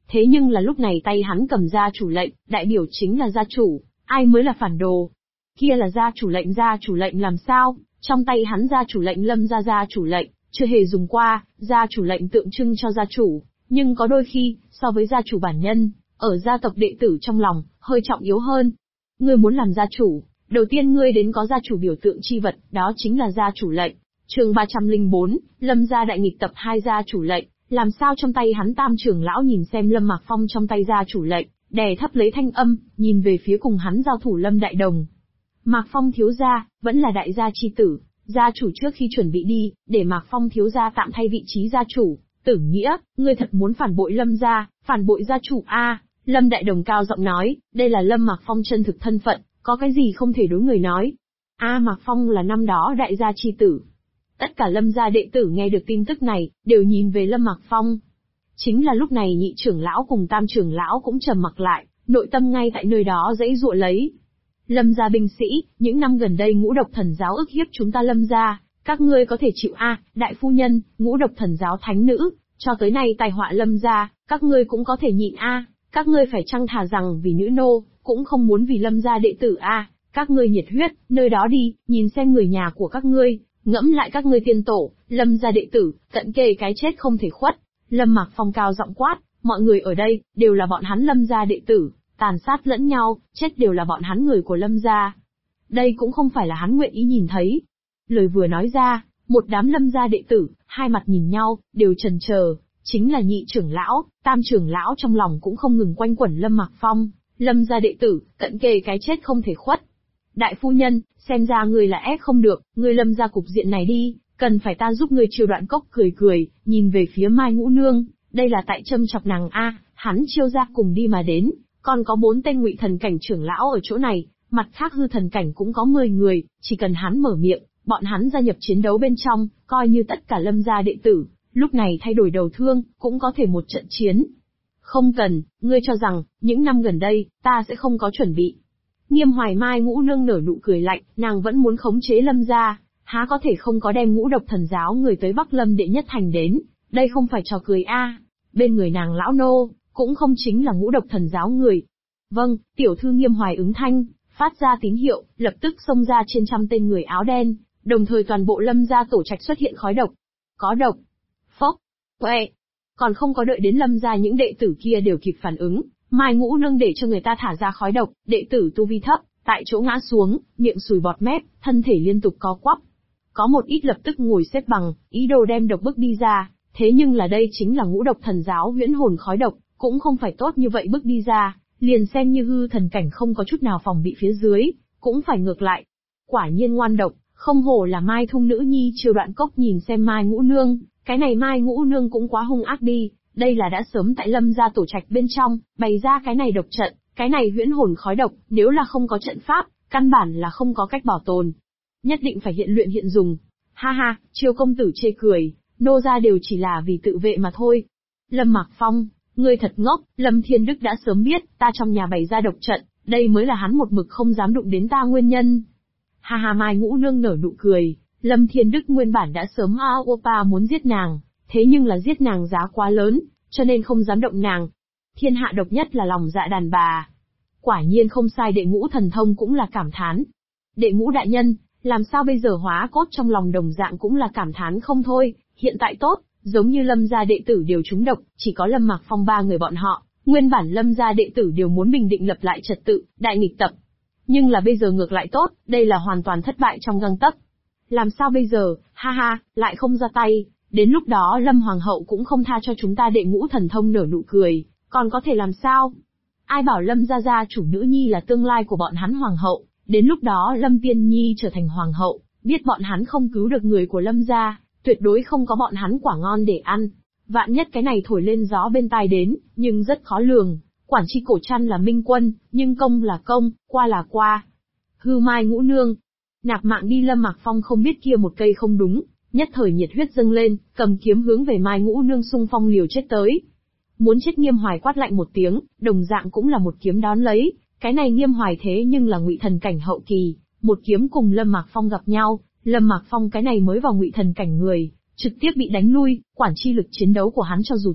Thế nhưng là lúc này tay hắn cầm gia chủ lệnh, đại biểu chính là gia chủ, ai mới là phản đồ? Kia là gia chủ lệnh làm sao? Trong tay hắn gia chủ lệnh Lâm gia chủ lệnh, chưa hề dùng qua, gia chủ lệnh tượng trưng cho gia chủ, nhưng có đôi khi, so với gia chủ bản nhân, ở gia tộc đệ tử trong lòng, hơi trọng yếu hơn. Ngươi muốn làm gia chủ, đầu tiên ngươi đến có gia chủ biểu tượng chi vật, đó chính là gia chủ lệnh. Chương 304, Lâm gia đại nghịch tập 2 gia chủ lệnh, làm sao trong tay hắn Tam trưởng lão nhìn xem Lâm Mạc Phong trong tay gia chủ lệnh, đè thấp lấy thanh âm, nhìn về phía cùng hắn giao thủ Lâm Đại Đồng. Mạc Phong thiếu gia, vẫn là đại gia chi tử, gia chủ trước khi chuẩn bị đi, để Mạc Phong thiếu gia tạm thay vị trí gia chủ, Tử Nghĩa, ngươi thật muốn phản bội Lâm gia, phản bội gia chủ a? Lâm Đại Đồng cao giọng nói, đây là Lâm Mạc Phong chân thực thân phận, có cái gì không thể đối người nói. Mạc Phong là năm đó đại gia chi tử. Tất cả Lâm gia đệ tử nghe được tin tức này, đều nhìn về Lâm Mạc Phong. Chính là lúc này nhị trưởng lão cùng tam trưởng lão cũng trầm mặc lại, nội tâm ngay tại nơi đó giãy giụa lấy. Lâm gia binh sĩ, những năm gần đây Ngũ Độc Thần giáo ức hiếp chúng ta Lâm gia, các ngươi có thể chịu đại phu nhân, Ngũ Độc Thần giáo thánh nữ, cho tới nay tai họa Lâm gia, các ngươi cũng có thể nhịn các ngươi phải chăng thà rằng vì nữ nô, cũng không muốn vì Lâm gia đệ tử các ngươi nhiệt huyết, nơi đó đi, nhìn xem người nhà của các ngươi, ngẫm lại các ngươi tiên tổ, Lâm gia đệ tử, cận kề cái chết không thể khuất. Lâm Mạc Phong cao giọng quát, mọi người ở đây, đều là bọn hắn Lâm gia đệ tử, tàn sát lẫn nhau, chết đều là bọn hắn người của Lâm gia. Đây cũng không phải là hắn nguyện ý nhìn thấy. Lời vừa nói ra, một đám Lâm gia đệ tử, hai mặt nhìn nhau, đều chần chờ, chính là nhị trưởng lão, tam trưởng lão trong lòng cũng không ngừng quanh quẩn Lâm Mạc Phong, Lâm gia đệ tử, cận kề cái chết không thể khuất. Đại phu nhân, xem ra ngươi là ép không được, ngươi Lâm gia cục diện này đi, cần phải ta giúp ngươi chiêu Đoạn Cốc cười, nhìn về phía Mai Ngũ Nương, đây là tại châm chọc nàng hắn chiêu ra cùng đi mà đến, còn có 4 tên Ngụy thần cảnh trưởng lão ở chỗ này, mặt khác hư thần cảnh cũng có 10 người, chỉ cần hắn mở miệng, bọn hắn gia nhập chiến đấu bên trong, coi như tất cả Lâm gia đệ tử, lúc này thay đổi đầu thương, cũng có thể một trận chiến. Không cần, ngươi cho rằng, những năm gần đây, ta sẽ không có chuẩn bị. Nghiêm Hoài Mai Ngũ Nương nở nụ cười lạnh, nàng vẫn muốn khống chế Lâm gia, há có thể không có đem Ngũ Độc Thần giáo người tới Bắc Lâm đệ nhất thành đến, đây không phải trò cười Bên người nàng lão nô, cũng không chính là Ngũ Độc Thần giáo người. Vâng, tiểu thư Nghiêm Hoài ứng thanh, phát ra tín hiệu, lập tức xông ra trên trăm tên người áo đen, đồng thời toàn bộ Lâm gia tổ trạch xuất hiện khói độc. Có độc. Phốc. Quẹ. Còn không có đợi đến Lâm gia những đệ tử kia đều kịp phản ứng, Mai Ngũ Nương để cho người ta thả ra khói độc, đệ tử tu vi thấp, tại chỗ ngã xuống, miệng sùi bọt mép, thân thể liên tục co quắp. Có một ít lập tức ngồi xếp bằng, ý đồ đem độc bức đi ra, thế nhưng là đây chính là Ngũ Độc Thần giáo huyễn hồn khói độc, cũng không phải tốt như vậy bức đi ra, liền xem như hư thần cảnh không có chút nào phòng bị phía dưới, cũng phải ngược lại. Quả nhiên ngoan độc, không hổ là Mai Thung nữ nhi Triều Đoạn Cốc nhìn xem Mai Ngũ Nương, cái này Mai Ngũ Nương cũng quá hung ác đi, đây là đã sớm tại Lâm gia tổ trạch bên trong, bày ra cái này độc trận, cái này huyễn hồn khói độc, nếu là không có trận pháp, căn bản là không có cách bảo tồn. Nhất định phải hiện luyện hiện dùng. Ha ha, Triều công tử chê cười, nô gia đều chỉ là vì tự vệ mà thôi. Lâm Mạc Phong, ngươi thật ngốc, Lâm Thiên Đức đã sớm biết, ta trong nhà bày ra độc trận, đây mới là hắn một mực không dám đụng đến ta nguyên nhân. Ha ha, Mai Ngũ Nương nở nụ cười, Lâm Thiên Đức nguyên bản đã sớm opa muốn giết nàng, thế nhưng là giết nàng giá quá lớn, cho nên không dám động nàng. Thiên hạ độc nhất là lòng dạ đàn bà. Quả nhiên không sai, Đệ Ngũ thần thông cũng là cảm thán. Đệ Ngũ đại nhân, làm sao bây giờ hóa cốt trong lòng đồng dạng cũng là cảm thán không thôi, hiện tại tốt, giống như Lâm gia đệ tử đều trúng độc, chỉ có Lâm Mạc Phong 3 người bọn họ, nguyên bản Lâm gia đệ tử đều muốn bình định lập lại trật tự, đại nghịch tập. Nhưng là bây giờ ngược lại tốt, đây là hoàn toàn thất bại trong gang tấc. Làm sao bây giờ, ha ha, lại không ra tay, đến lúc đó Lâm Hoàng hậu cũng không tha cho chúng ta. Đệ Ngũ thần thông nở nụ cười, còn có thể làm sao? Ai bảo Lâm gia chủ nữ nhi là tương lai của bọn hắn hoàng hậu, đến lúc đó Lâm Tiên Nhi trở thành hoàng hậu, biết bọn hắn không cứu được người của Lâm gia, tuyệt đối không có bọn hắn quả ngon để ăn. Vạn nhất cái này thổi lên gió bên tai đến, nhưng rất khó lường. Quản tri cổ trăn là minh quân, nhưng công là công, qua là qua. Hư Mai Ngũ Nương, nạp mạng đi. Lâm Mạc Phong không biết kia một cây không đúng, nhất thời nhiệt huyết dâng lên, cầm kiếm hướng về Mai Ngũ Nương xung phong liều chết tới. Muốn chết. Nghiêm Hoài quát lạnh một tiếng, đồng dạng cũng là một kiếm đón lấy. Cái này Nghiêm Hoài thế nhưng là Ngụy thần cảnh hậu kỳ, một kiếm cùng Lâm Mạc Phong gặp nhau, Lâm Mạc Phong cái này mới vào Ngụy thần cảnh người, trực tiếp bị đánh lui. Quản chi lực chiến đấu của hắn cho dù tốt,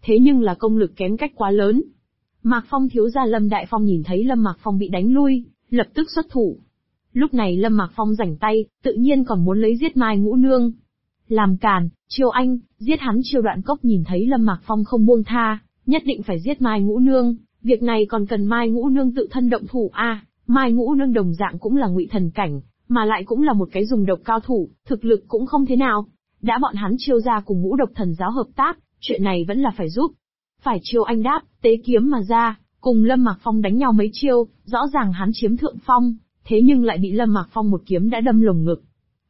thế nhưng là công lực kém cách quá lớn. Mạc Phong thiếu gia Lâm Đại Phong nhìn thấy Lâm Mạc Phong bị đánh lui, lập tức xuất thủ. Lúc này Lâm Mạc Phong rảnh tay, tự nhiên còn muốn lấy giết Mai Ngũ Nương. Làm càn, Chiêu Anh, giết hắn. Chiêu Đoạn Cốc nhìn thấy Lâm Mạc Phong không buông tha, nhất định phải giết Mai Ngũ Nương, việc này còn cần Mai Ngũ Nương tự thân động thủ a. Mai Ngũ Nương đồng dạng cũng là ngụy thần cảnh, mà lại cũng là một cái dùng độc cao thủ, thực lực cũng không thế nào. Đã bọn hắn Chiêu gia cùng Ngũ Độc Thần giáo hợp tác, chuyện này vẫn là phải giúp. Phải. Chiêu Anh đáp, tế kiếm mà ra, cùng Lâm Mạc Phong đánh nhau mấy chiêu, rõ ràng hắn chiếm thượng phong, thế nhưng lại bị Lâm Mạc Phong một kiếm đã đâm lồng ngực.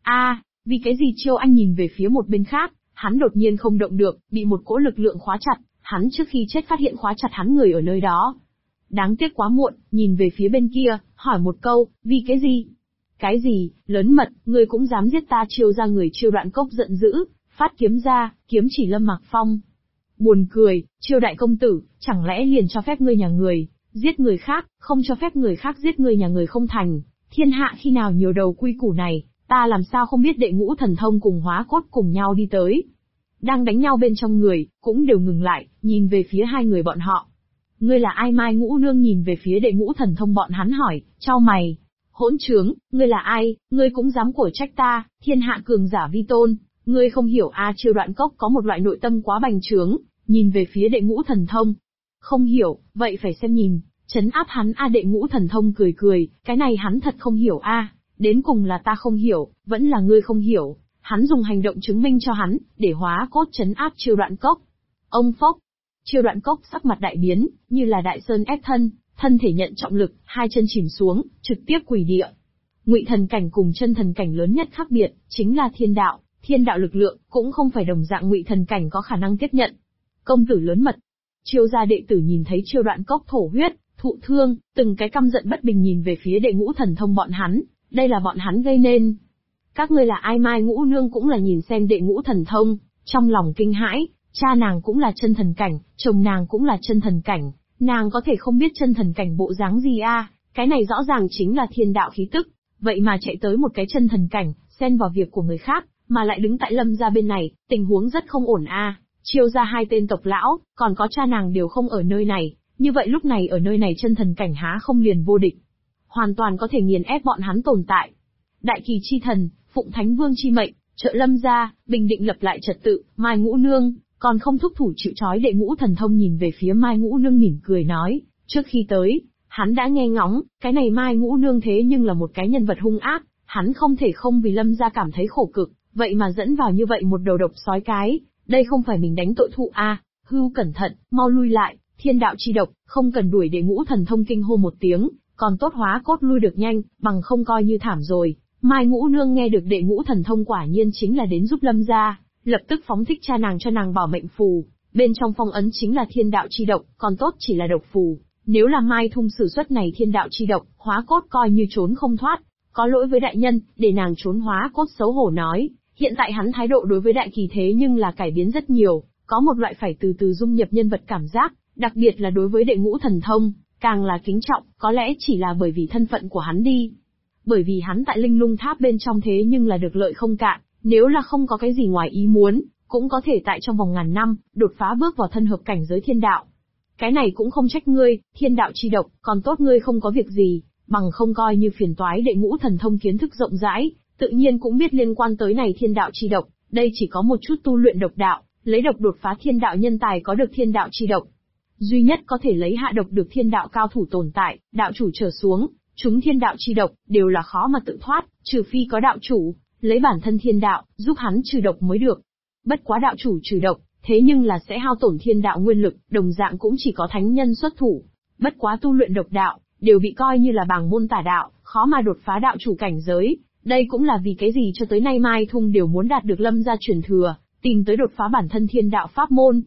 Vì cái gì? Chiêu Anh nhìn về phía một bên khác, hắn đột nhiên không động được, bị một cỗ lực lượng khóa chặt, hắn trước khi chết phát hiện khóa chặt hắn người ở nơi đó. Đáng tiếc quá muộn, nhìn về phía bên kia, hỏi một câu, vì cái gì? Cái gì? Lớn mật, ngươi cũng dám giết ta? Chiêu ra người Chiêu Đoạn Cốc giận dữ, phát kiếm ra, kiếm chỉ Lâm Mạc Phong. Buồn cười, Chiêu đại công tử, chẳng lẽ liền cho phép ngươi nhà người giết người khác, không cho phép người khác giết người nhà người không thành? Thiên hạ khi nào nhiều đầu quy củ này, ta làm sao không biết? Đệ Ngũ Thần Thông cùng Hóa Cốt cùng nhau đi tới. Đang đánh nhau bên trong người, cũng đều ngừng lại, nhìn về phía hai người bọn họ. Ngươi là ai? Mai Ngũ Nương nhìn về phía Đệ Ngũ Thần Thông bọn hắn hỏi, chau mày. Hỗn trướng, ngươi là ai, ngươi cũng dám cổ trách ta, thiên hạ cường giả vi tôn, ngươi không hiểu a? Chiêu Đoạn Cốc có một loại nội tâm quá bành trướng, nhìn về phía Đệ Ngũ Thần Thông. Không hiểu, vậy phải xem nhìn, trấn áp hắn a. Đệ Ngũ Thần Thông cười cười, cái này hắn thật không hiểu a. Đến cùng là ta không hiểu, vẫn là ngươi không hiểu. Hắn dùng hành động chứng minh cho hắn, để Hóa Cốt trấn áp Chiêu Đoạn Cốc. Ông phốc, Chiêu Đoạn Cốc sắc mặt đại biến, như là đại sơn ép thân, thân thể nhận trọng lực, hai chân chìm xuống, trực tiếp quỳ địa. Ngụy thần cảnh cùng chân thần cảnh lớn nhất khác biệt, chính là thiên đạo lực lượng, cũng không phải đồng dạng ngụy thần cảnh có khả năng tiếp nhận. Công tử lớn mật. Chiêu gia đệ tử nhìn thấy Chiêu Đoạn Cốc thổ huyết, thụ thương, từng cái căm giận bất bình nhìn về phía Đệ Ngũ Thần Thông bọn hắn, đây là bọn hắn gây nên. Các ngươi là ai? Mai Ngũ Nương cũng là nhìn xem Đệ Ngũ Thần Thông, trong lòng kinh hãi, cha nàng cũng là chân thần cảnh, chồng nàng cũng là chân thần cảnh, nàng có thể không biết chân thần cảnh bộ dáng gì a? Cái này rõ ràng chính là thiên đạo khí tức, vậy mà chạy tới một cái chân thần cảnh, xen vào việc của người khác, mà lại đứng tại Lâm gia bên này, tình huống rất không ổn a. Chiêu ra hai tên tộc lão, còn có cha nàng đều không ở nơi này, như vậy lúc này ở nơi này chân thần cảnh há không liền vô địch, hoàn toàn có thể nghiền ép bọn hắn tồn tại. Đại kỳ chi thần, phụng Thánh Vương chi mệnh, trợ Lâm gia, bình định lập lại trật tự. Mai Ngũ Nương còn không thúc thủ chịu trói. Đệ Ngũ Thần Thông nhìn về phía Mai Ngũ Nương mỉm cười nói, trước khi tới, hắn đã nghe ngóng, cái này Mai Ngũ Nương thế nhưng là một cái nhân vật hung ác, hắn không thể không vì Lâm gia cảm thấy khổ cực, vậy mà dẫn vào như vậy một đầu độc sói cái, đây không phải mình đánh tội thụ a. Hưu cẩn thận, mau lui lại, thiên đạo chi độc, không cần đuổi. Đệ Ngũ Thần Thông kinh hô một tiếng, còn tốt Hóa Cốt lui được nhanh, bằng không coi như thảm rồi. Mai Ngũ Nương nghe được Đệ Ngũ Thần Thông quả nhiên chính là đến giúp Lâm gia, lập tức phóng thích cha nàng cho nàng bảo mệnh phù, bên trong phong ấn chính là thiên đạo chi độc, còn tốt chỉ là độc phù. Nếu là Mai Thung sử xuất này thiên đạo chi độc, Hóa Cốt coi như trốn không thoát. Có lỗi với đại nhân, để nàng trốn. Hóa Cốt xấu hổ nói, hiện tại hắn thái độ đối với Đại Kỳ thế nhưng là cải biến rất nhiều, có một loại phải từ từ dung nhập nhân vật cảm giác, đặc biệt là đối với Đệ Ngũ Thần Thông, càng là kính trọng, có lẽ chỉ là bởi vì thân phận của hắn đi. Bởi vì hắn tại Linh Lung Tháp bên trong thế nhưng là được lợi không cạn, nếu là không có cái gì ngoài ý muốn, cũng có thể tại trong vòng ngàn năm, đột phá bước vào thân hợp cảnh giới thiên đạo. Cái này cũng không trách ngươi, thiên đạo chi độc, còn tốt ngươi không có việc gì, bằng không coi như phiền toái. Đệ Ngũ Thần Thông kiến thức rộng rãi, tự nhiên cũng biết liên quan tới này thiên đạo chi độc, đây chỉ có một chút tu luyện độc đạo, lấy độc đột phá thiên đạo nhân tài có được thiên đạo chi độc. Duy nhất có thể lấy hạ độc được thiên đạo cao thủ tồn tại, đạo chủ trở xuống, chúng thiên đạo chi độc, đều là khó mà tự thoát, trừ phi có đạo chủ, lấy bản thân thiên đạo, giúp hắn trừ độc mới được. Bất quá đạo chủ trừ độc, thế nhưng là sẽ hao tổn thiên đạo nguyên lực, đồng dạng cũng chỉ có thánh nhân xuất thủ. Bất quá tu luyện độc đạo, đều bị coi như là bảng môn tà đạo, khó mà đột phá đạo chủ cảnh giới. Đây cũng là vì cái gì cho tới nay Mai Thung đều muốn đạt được Lâm gia truyền thừa, tìm tới đột phá bản thân thiên đạo pháp môn.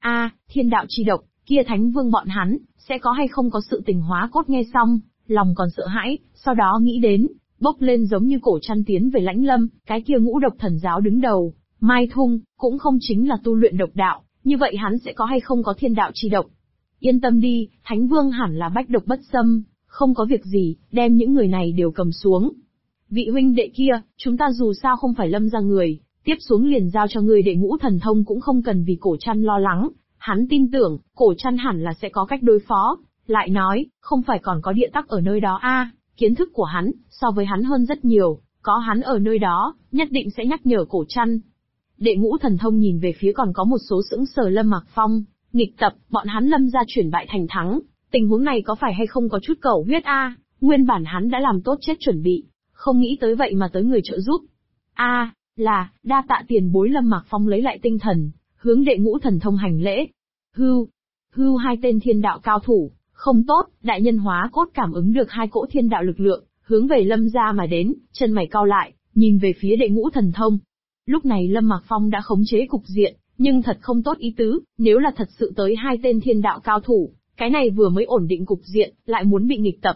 Thiên đạo chi độc, kia Thánh Vương bọn hắn, sẽ có hay không có sự tình? Hóa Cốt nghe xong, lòng còn sợ hãi, sau đó nghĩ đến, bốc lên giống như cổ trăn tiến về Lãnh Lâm, cái kia Ngũ Độc Thần giáo đứng đầu, Mai Thung, cũng không chính là tu luyện độc đạo, như vậy hắn sẽ có hay không có thiên đạo chi độc? Yên tâm đi, Thánh Vương hẳn là bách độc bất xâm, không có việc gì, đem những người này đều cầm xuống. Vị huynh đệ kia, chúng ta dù sao không phải Lâm gia người, tiếp xuống liền giao cho người. Đệ Ngũ Thần Thông cũng không cần vì cổ trăn lo lắng, Hắn tin tưởng, Cổ Trăn hẳn là sẽ có cách đối phó, lại nói, không phải còn có địa tắc ở nơi đó kiến thức của hắn, so với hắn hơn rất nhiều, có hắn ở nơi đó, nhất định sẽ nhắc nhở Cổ Trăn. Đệ ngũ thần thông nhìn về phía còn có một số sững sờ Lâm Mạc Phong, nghịch tập, bọn hắn Lâm gia chuyển bại thành thắng, tình huống này có phải hay không có chút cẩu huyết nguyên bản hắn đã làm tốt chết chuẩn bị, không nghĩ tới vậy mà tới người trợ giúp. Đa tạ tiền bối. Lâm Mạc Phong lấy lại tinh thần, hướng đệ ngũ thần thông hành lễ. Hai tên thiên đạo cao thủ, không tốt, đại nhân Hóa Cốt cảm ứng được hai cỗ thiên đạo lực lượng, hướng về Lâm gia mà đến, chân mày cau lại, nhìn về phía đệ ngũ thần thông. Lúc này Lâm Mạc Phong đã khống chế cục diện, nhưng thật không tốt ý tứ, nếu là thật sự tới hai tên thiên đạo cao thủ, cái này vừa mới ổn định cục diện, lại muốn bị nghịch tập.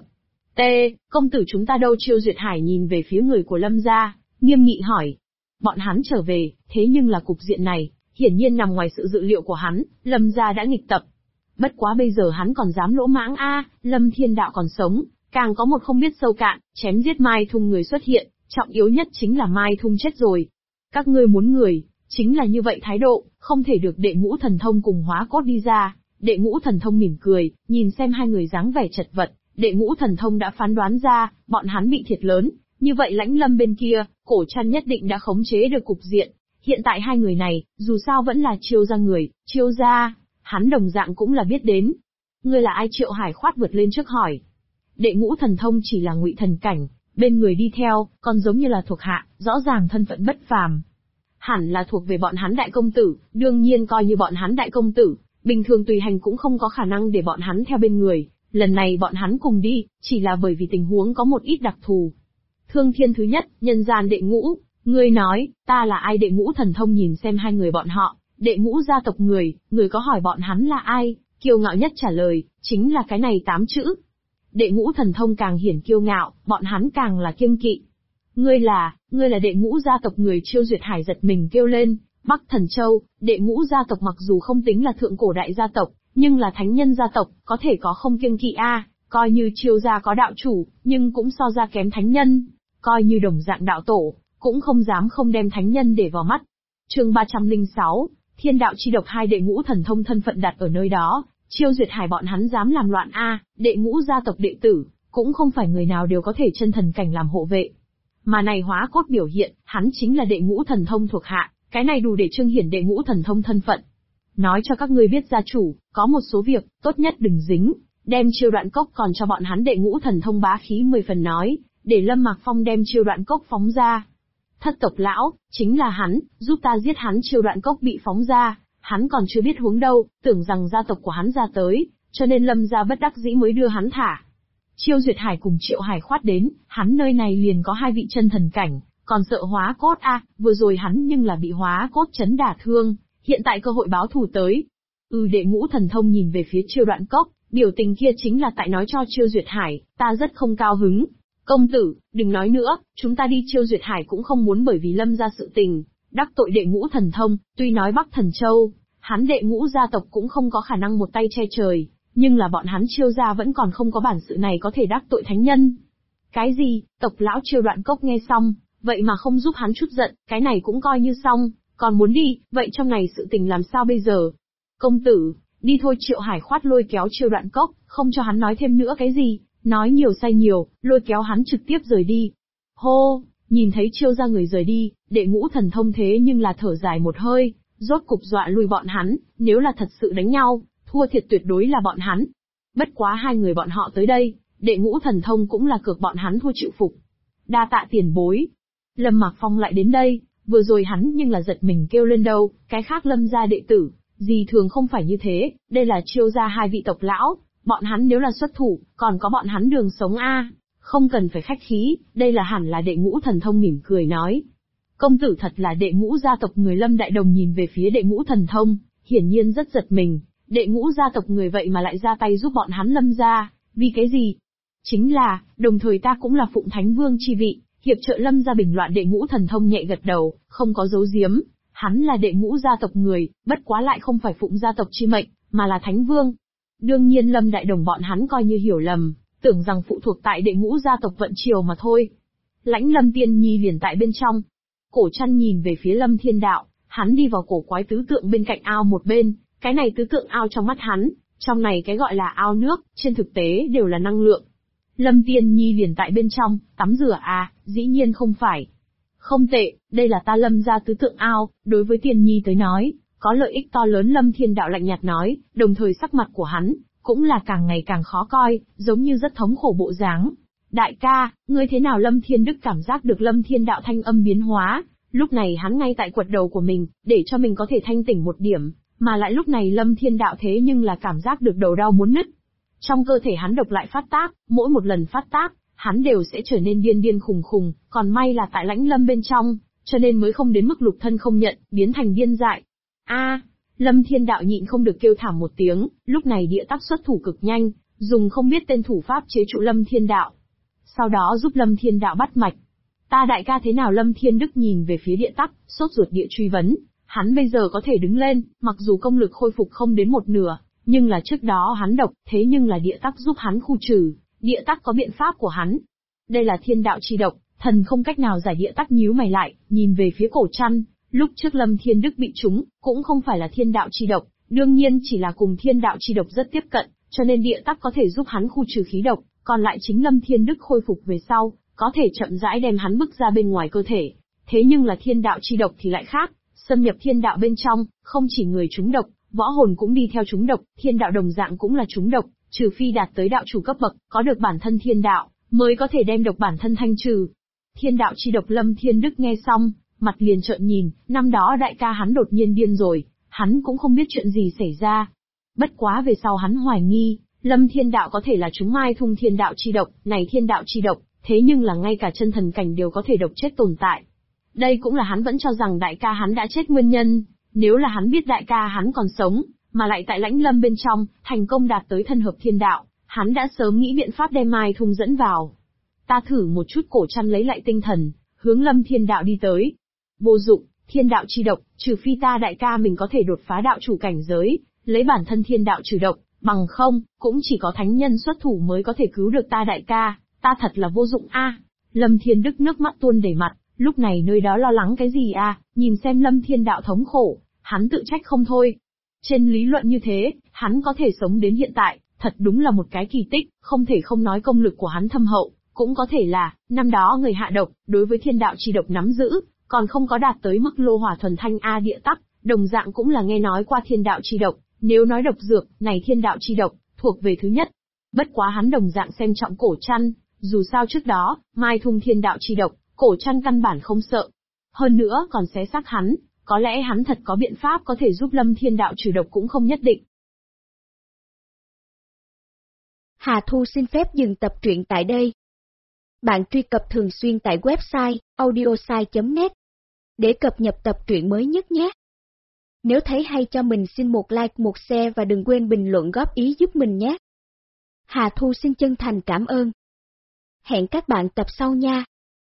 Công tử chúng ta đâu? Chiêu Duyệt Hải nhìn về phía người của Lâm gia, nghiêm nghị hỏi. Bọn hắn trở về, thế nhưng là cục diện này, hiển nhiên nằm ngoài sự dự liệu của hắn, Lâm gia đã nghịch tập. Bất quá bây giờ hắn còn dám lỗ mãng Lâm thiên đạo còn sống, càng có một không biết sâu cạn, chém giết Mai Thung người xuất hiện, trọng yếu nhất chính là Mai Thung chết rồi. Các ngươi muốn người, chính là như vậy thái độ, không thể được. Đệ ngũ thần thông cùng Hóa Cốt đi ra, đệ ngũ thần thông mỉm cười, nhìn xem hai người dáng vẻ chật vật, đệ ngũ thần thông đã phán đoán ra, bọn hắn bị thiệt lớn, như vậy Lãnh Lâm bên kia, Cổ Trăn nhất định đã khống chế được cục diện. Hiện tại hai người này, dù sao vẫn là Chiêu gia người, Chiêu gia, hắn đồng dạng cũng là biết đến. Ngươi là ai? Triệu Hải khoát vượt lên trước hỏi. Đệ ngũ thần thông chỉ là ngụy thần cảnh, bên người đi theo, còn giống như là thuộc hạ, rõ ràng thân phận bất phàm. Hẳn là thuộc về bọn hắn đại công tử, đương nhiên coi như bọn hắn đại công tử, bình thường tùy hành cũng không có khả năng để bọn hắn theo bên người, lần này bọn hắn cùng đi, chỉ là bởi vì tình huống có một ít đặc thù. Thương Thiên thứ nhất, nhân gian đệ ngũ, ngươi nói, ta là ai? Đệ ngũ thần thông nhìn xem hai người bọn họ, đệ ngũ gia tộc người có hỏi bọn hắn là ai, kiêu ngạo nhất trả lời, chính là cái này 8 chữ. Đệ ngũ thần thông càng hiển kiêu ngạo, bọn hắn càng là kiêng kỵ. Ngươi là đệ ngũ gia tộc người? Chiêu Duyệt Hải giật mình kêu lên. Bắc Thần Châu, đệ ngũ gia tộc mặc dù không tính là thượng cổ đại gia tộc, nhưng là thánh nhân gia tộc, có thể có không kiêng kỵ coi như Chiêu gia có đạo chủ, nhưng cũng so ra kém thánh nhân, coi như đồng dạng đạo tổ, cũng không dám không đem thánh nhân để vào mắt. Chương 306, Thiên đạo chi độc. Hai đệ ngũ thần thông thân phận đặt ở nơi đó, Chiêu Duyệt Hải bọn hắn dám làm loạn đệ ngũ gia tộc đệ tử, cũng không phải người nào đều có thể chân thần cảnh làm hộ vệ. Mà này Hóa Cốt biểu hiện, hắn chính là đệ ngũ thần thông thuộc hạ, cái này đủ để trưng hiển đệ ngũ thần thông thân phận. Nói cho các ngươi biết gia chủ, có một số việc, tốt nhất đừng dính, đem Chiêu Đoạn Cốc còn cho bọn hắn. Đệ ngũ thần thông bá khí 10 phần nói, để Lâm Mạc Phong đem Chiêu Đoạn Cốc phóng ra. Thất tộc lão, chính là hắn, giúp ta giết hắn. Chiêu Đoạn Cốc bị phóng ra, hắn còn chưa biết huống đâu, tưởng rằng gia tộc của hắn ra tới, cho nên Lâm gia bất đắc dĩ mới đưa hắn thả. Chiêu Duyệt Hải cùng Triệu Hải khoát đến, hắn nơi này liền có hai vị chân thần cảnh, còn sợ Hóa Cốt vừa rồi hắn nhưng là bị Hóa Cốt chấn đả thương, hiện tại cơ hội báo thù tới. Đệ ngũ thần thông nhìn về phía Chiêu Đoạn Cốc, biểu tình kia chính là tại nói cho Chiêu Duyệt Hải, ta rất không cao hứng. Công tử, đừng nói nữa, chúng ta đi. Chiêu Duyệt Hải cũng không muốn bởi vì Lâm gia sự tình, đắc tội đệ ngũ thần thông, tuy nói Bắc Thần Châu, hắn đệ ngũ gia tộc cũng không có khả năng một tay che trời, nhưng là bọn hắn Chiêu gia vẫn còn không có bản sự này có thể đắc tội thánh nhân. Cái gì? Tộc lão Chiêu Đoạn Cốc nghe xong, vậy mà không giúp hắn chút giận, cái này cũng coi như xong, còn muốn đi, vậy trong này sự tình làm sao bây giờ? Công tử, đi thôi. Triệu Hải khoát lôi kéo Chiêu Đoạn Cốc, không cho hắn nói thêm nữa cái gì, nói nhiều sai nhiều, lôi kéo hắn trực tiếp rời đi. Hô, nhìn thấy Chiêu gia người rời đi, đệ ngũ thần thông thế nhưng là thở dài một hơi, rốt cục dọa lui bọn hắn, nếu là thật sự đánh nhau, thua thiệt tuyệt đối là bọn hắn. Bất quá hai người bọn họ tới đây, đệ ngũ thần thông cũng là cược bọn hắn thua chịu phục. Đa tạ tiền bối. Lâm Mạc Phong lại đến đây, vừa rồi hắn nhưng là giật mình kêu lên đâu, cái khác Lâm gia đệ tử, gì thường không phải như thế, đây là Chiêu gia hai vị tộc lão, bọn hắn nếu là xuất thủ, còn có bọn hắn đường sống không cần phải khách khí, đây là hẳn là đệ ngũ thần thông mỉm cười nói. Công tử thật là đệ ngũ gia tộc người. Lâm Đại Đồng nhìn về phía đệ ngũ thần thông, hiển nhiên rất giật mình, đệ ngũ gia tộc người vậy mà lại ra tay giúp bọn hắn Lâm gia, vì cái gì? Chính là, đồng thời ta cũng là Phụng Thánh Vương chi vị, hiệp trợ Lâm gia bình loạn. Đệ ngũ thần thông nhẹ gật đầu, không có giấu giếm, hắn là đệ ngũ gia tộc người, bất quá lại không phải Phụng gia tộc chi mệnh, mà là Thánh Vương. Đương nhiên Lâm Đại Đồng bọn hắn coi như hiểu lầm, tưởng rằng phụ thuộc tại đệ ngũ gia tộc vận triều mà thôi. Lãnh Lâm Tiên Nhi liền tại bên trong. Cổ Trăn nhìn về phía Lâm Thiên Đạo, hắn đi vào cổ quái tứ tượng bên cạnh ao một bên, Cái này tứ tượng ao trong mắt hắn, trong này cái gọi là ao nước, trên thực tế đều là năng lượng. Lâm Tiên Nhi liền tại bên trong, tắm rửa à, dĩ nhiên không phải. Không tệ, đây là ta Lâm gia tứ tượng ao, đối với Tiên Nhi tới nói, có lợi ích to lớn. Lâm Thiên Đạo lạnh nhạt nói, đồng thời sắc mặt của hắn, cũng là càng ngày càng khó coi, giống như rất thống khổ bộ dáng. Đại ca, ngươi thế nào? Lâm Thiên Đức cảm giác được Lâm Thiên Đạo thanh âm biến hóa, lúc này hắn ngay tại quật đầu của mình, để cho mình có thể thanh tỉnh một điểm, mà lại lúc này Lâm Thiên Đạo thế nhưng là cảm giác được đầu đau muốn nứt. Trong cơ thể hắn độc lại phát tác, mỗi một lần phát tác, hắn đều sẽ trở nên điên điên khùng khùng, còn may là tại lãnh lâm bên trong, cho nên mới không đến mức lục thân không nhận, biến thành điên dại. Lâm Thiên Đạo nhịn không được kêu thảm một tiếng, lúc này địa tắc xuất thủ cực nhanh, dùng không biết tên thủ pháp chế trụ Lâm Thiên Đạo. Sau đó giúp Lâm Thiên Đạo bắt mạch. Ta đại ca thế nào? Lâm Thiên Đức nhìn về phía địa tắc, sốt ruột địa truy vấn. Hắn bây giờ có thể đứng lên, mặc dù công lực khôi phục không đến một nửa, nhưng là trước đó hắn độc, thế nhưng là địa tắc giúp hắn khu trừ, địa tắc có biện pháp của hắn. Đây là thiên đạo chi độc, thần không cách nào giải. Địa tắc nhíu mày lại, nhìn về phía cổ trăn, lúc trước Lâm Thiên Đức bị trúng, cũng không phải là thiên đạo chi độc, đương nhiên chỉ là cùng thiên đạo chi độc rất tiếp cận, cho nên địa tắc có thể giúp hắn khu trừ khí độc, còn lại chính Lâm Thiên Đức khôi phục về sau, có thể chậm rãi đem hắn bức ra bên ngoài cơ thể. Thế nhưng là thiên đạo chi độc thì lại khác, xâm nhập thiên đạo bên trong, không chỉ người trúng độc, võ hồn cũng đi theo trúng độc, thiên đạo đồng dạng cũng là trúng độc, trừ phi đạt tới đạo chủ cấp bậc, có được bản thân thiên đạo, mới có thể đem độc bản thân thanh trừ. Thiên đạo chi độc. Lâm Thiên Đức nghe xong, mặt liền trợn nhìn, năm đó đại ca hắn đột nhiên điên rồi, hắn cũng không biết chuyện gì xảy ra. Bất quá về sau hắn hoài nghi, Lâm Thiên Đạo có thể là chúng Mai Thung thiên đạo chi độc, này thiên đạo chi độc, thế nhưng là ngay cả chân thần cảnh đều có thể độc chết tồn tại. Đây cũng là hắn vẫn cho rằng đại ca hắn đã chết nguyên nhân, nếu là hắn biết đại ca hắn còn sống, mà lại tại lãnh lâm bên trong, thành công đạt tới thân hợp thiên đạo, hắn đã sớm nghĩ biện pháp đem Mai Thung dẫn vào. Ta thử một chút. Cổ trăn lấy lại tinh thần, hướng Lâm Thiên Đạo đi tới. Vô dụng, thiên đạo chi độc, trừ phi ta đại ca mình có thể đột phá đạo chủ cảnh giới, lấy bản thân thiên đạo trừ độc, bằng không, cũng chỉ có thánh nhân xuất thủ mới có thể cứu được ta đại ca, ta thật là vô dụng a. Lâm Thiên Đức nước mắt tuôn đầy mặt, lúc này nơi đó lo lắng cái gì a? Nhìn xem Lâm Thiên Đạo thống khổ, hắn tự trách không thôi. Trên lý luận như thế, hắn có thể sống đến hiện tại, thật đúng là một cái kỳ tích, không thể không nói công lực của hắn thâm hậu, cũng có thể là, năm đó người hạ độc, đối với thiên đạo chi độc nắm giữ, còn không có đạt tới mức lô hỏa thuần thanh a. Địa tắc, đồng dạng cũng là nghe nói qua thiên đạo chi độc, nếu nói độc dược, này thiên đạo chi độc, thuộc về thứ nhất. Bất quá hắn đồng dạng xem trọng cổ trăn, dù sao trước đó, Mai Thung thiên đạo chi độc, cổ trăn căn bản không sợ. Hơn nữa còn xé xác hắn, có lẽ hắn thật có biện pháp có thể giúp Lâm Thiên Đạo trừ độc cũng không nhất định. Hà Thu xin phép dừng tập truyện tại đây. Bạn truy cập thường xuyên tại website audiosai.net để cập nhật tập truyện mới nhất nhé. Nếu thấy hay cho mình xin một like, một share và đừng quên bình luận góp ý giúp mình nhé. Hà Thu xin chân thành cảm ơn. Hẹn các bạn tập sau nha.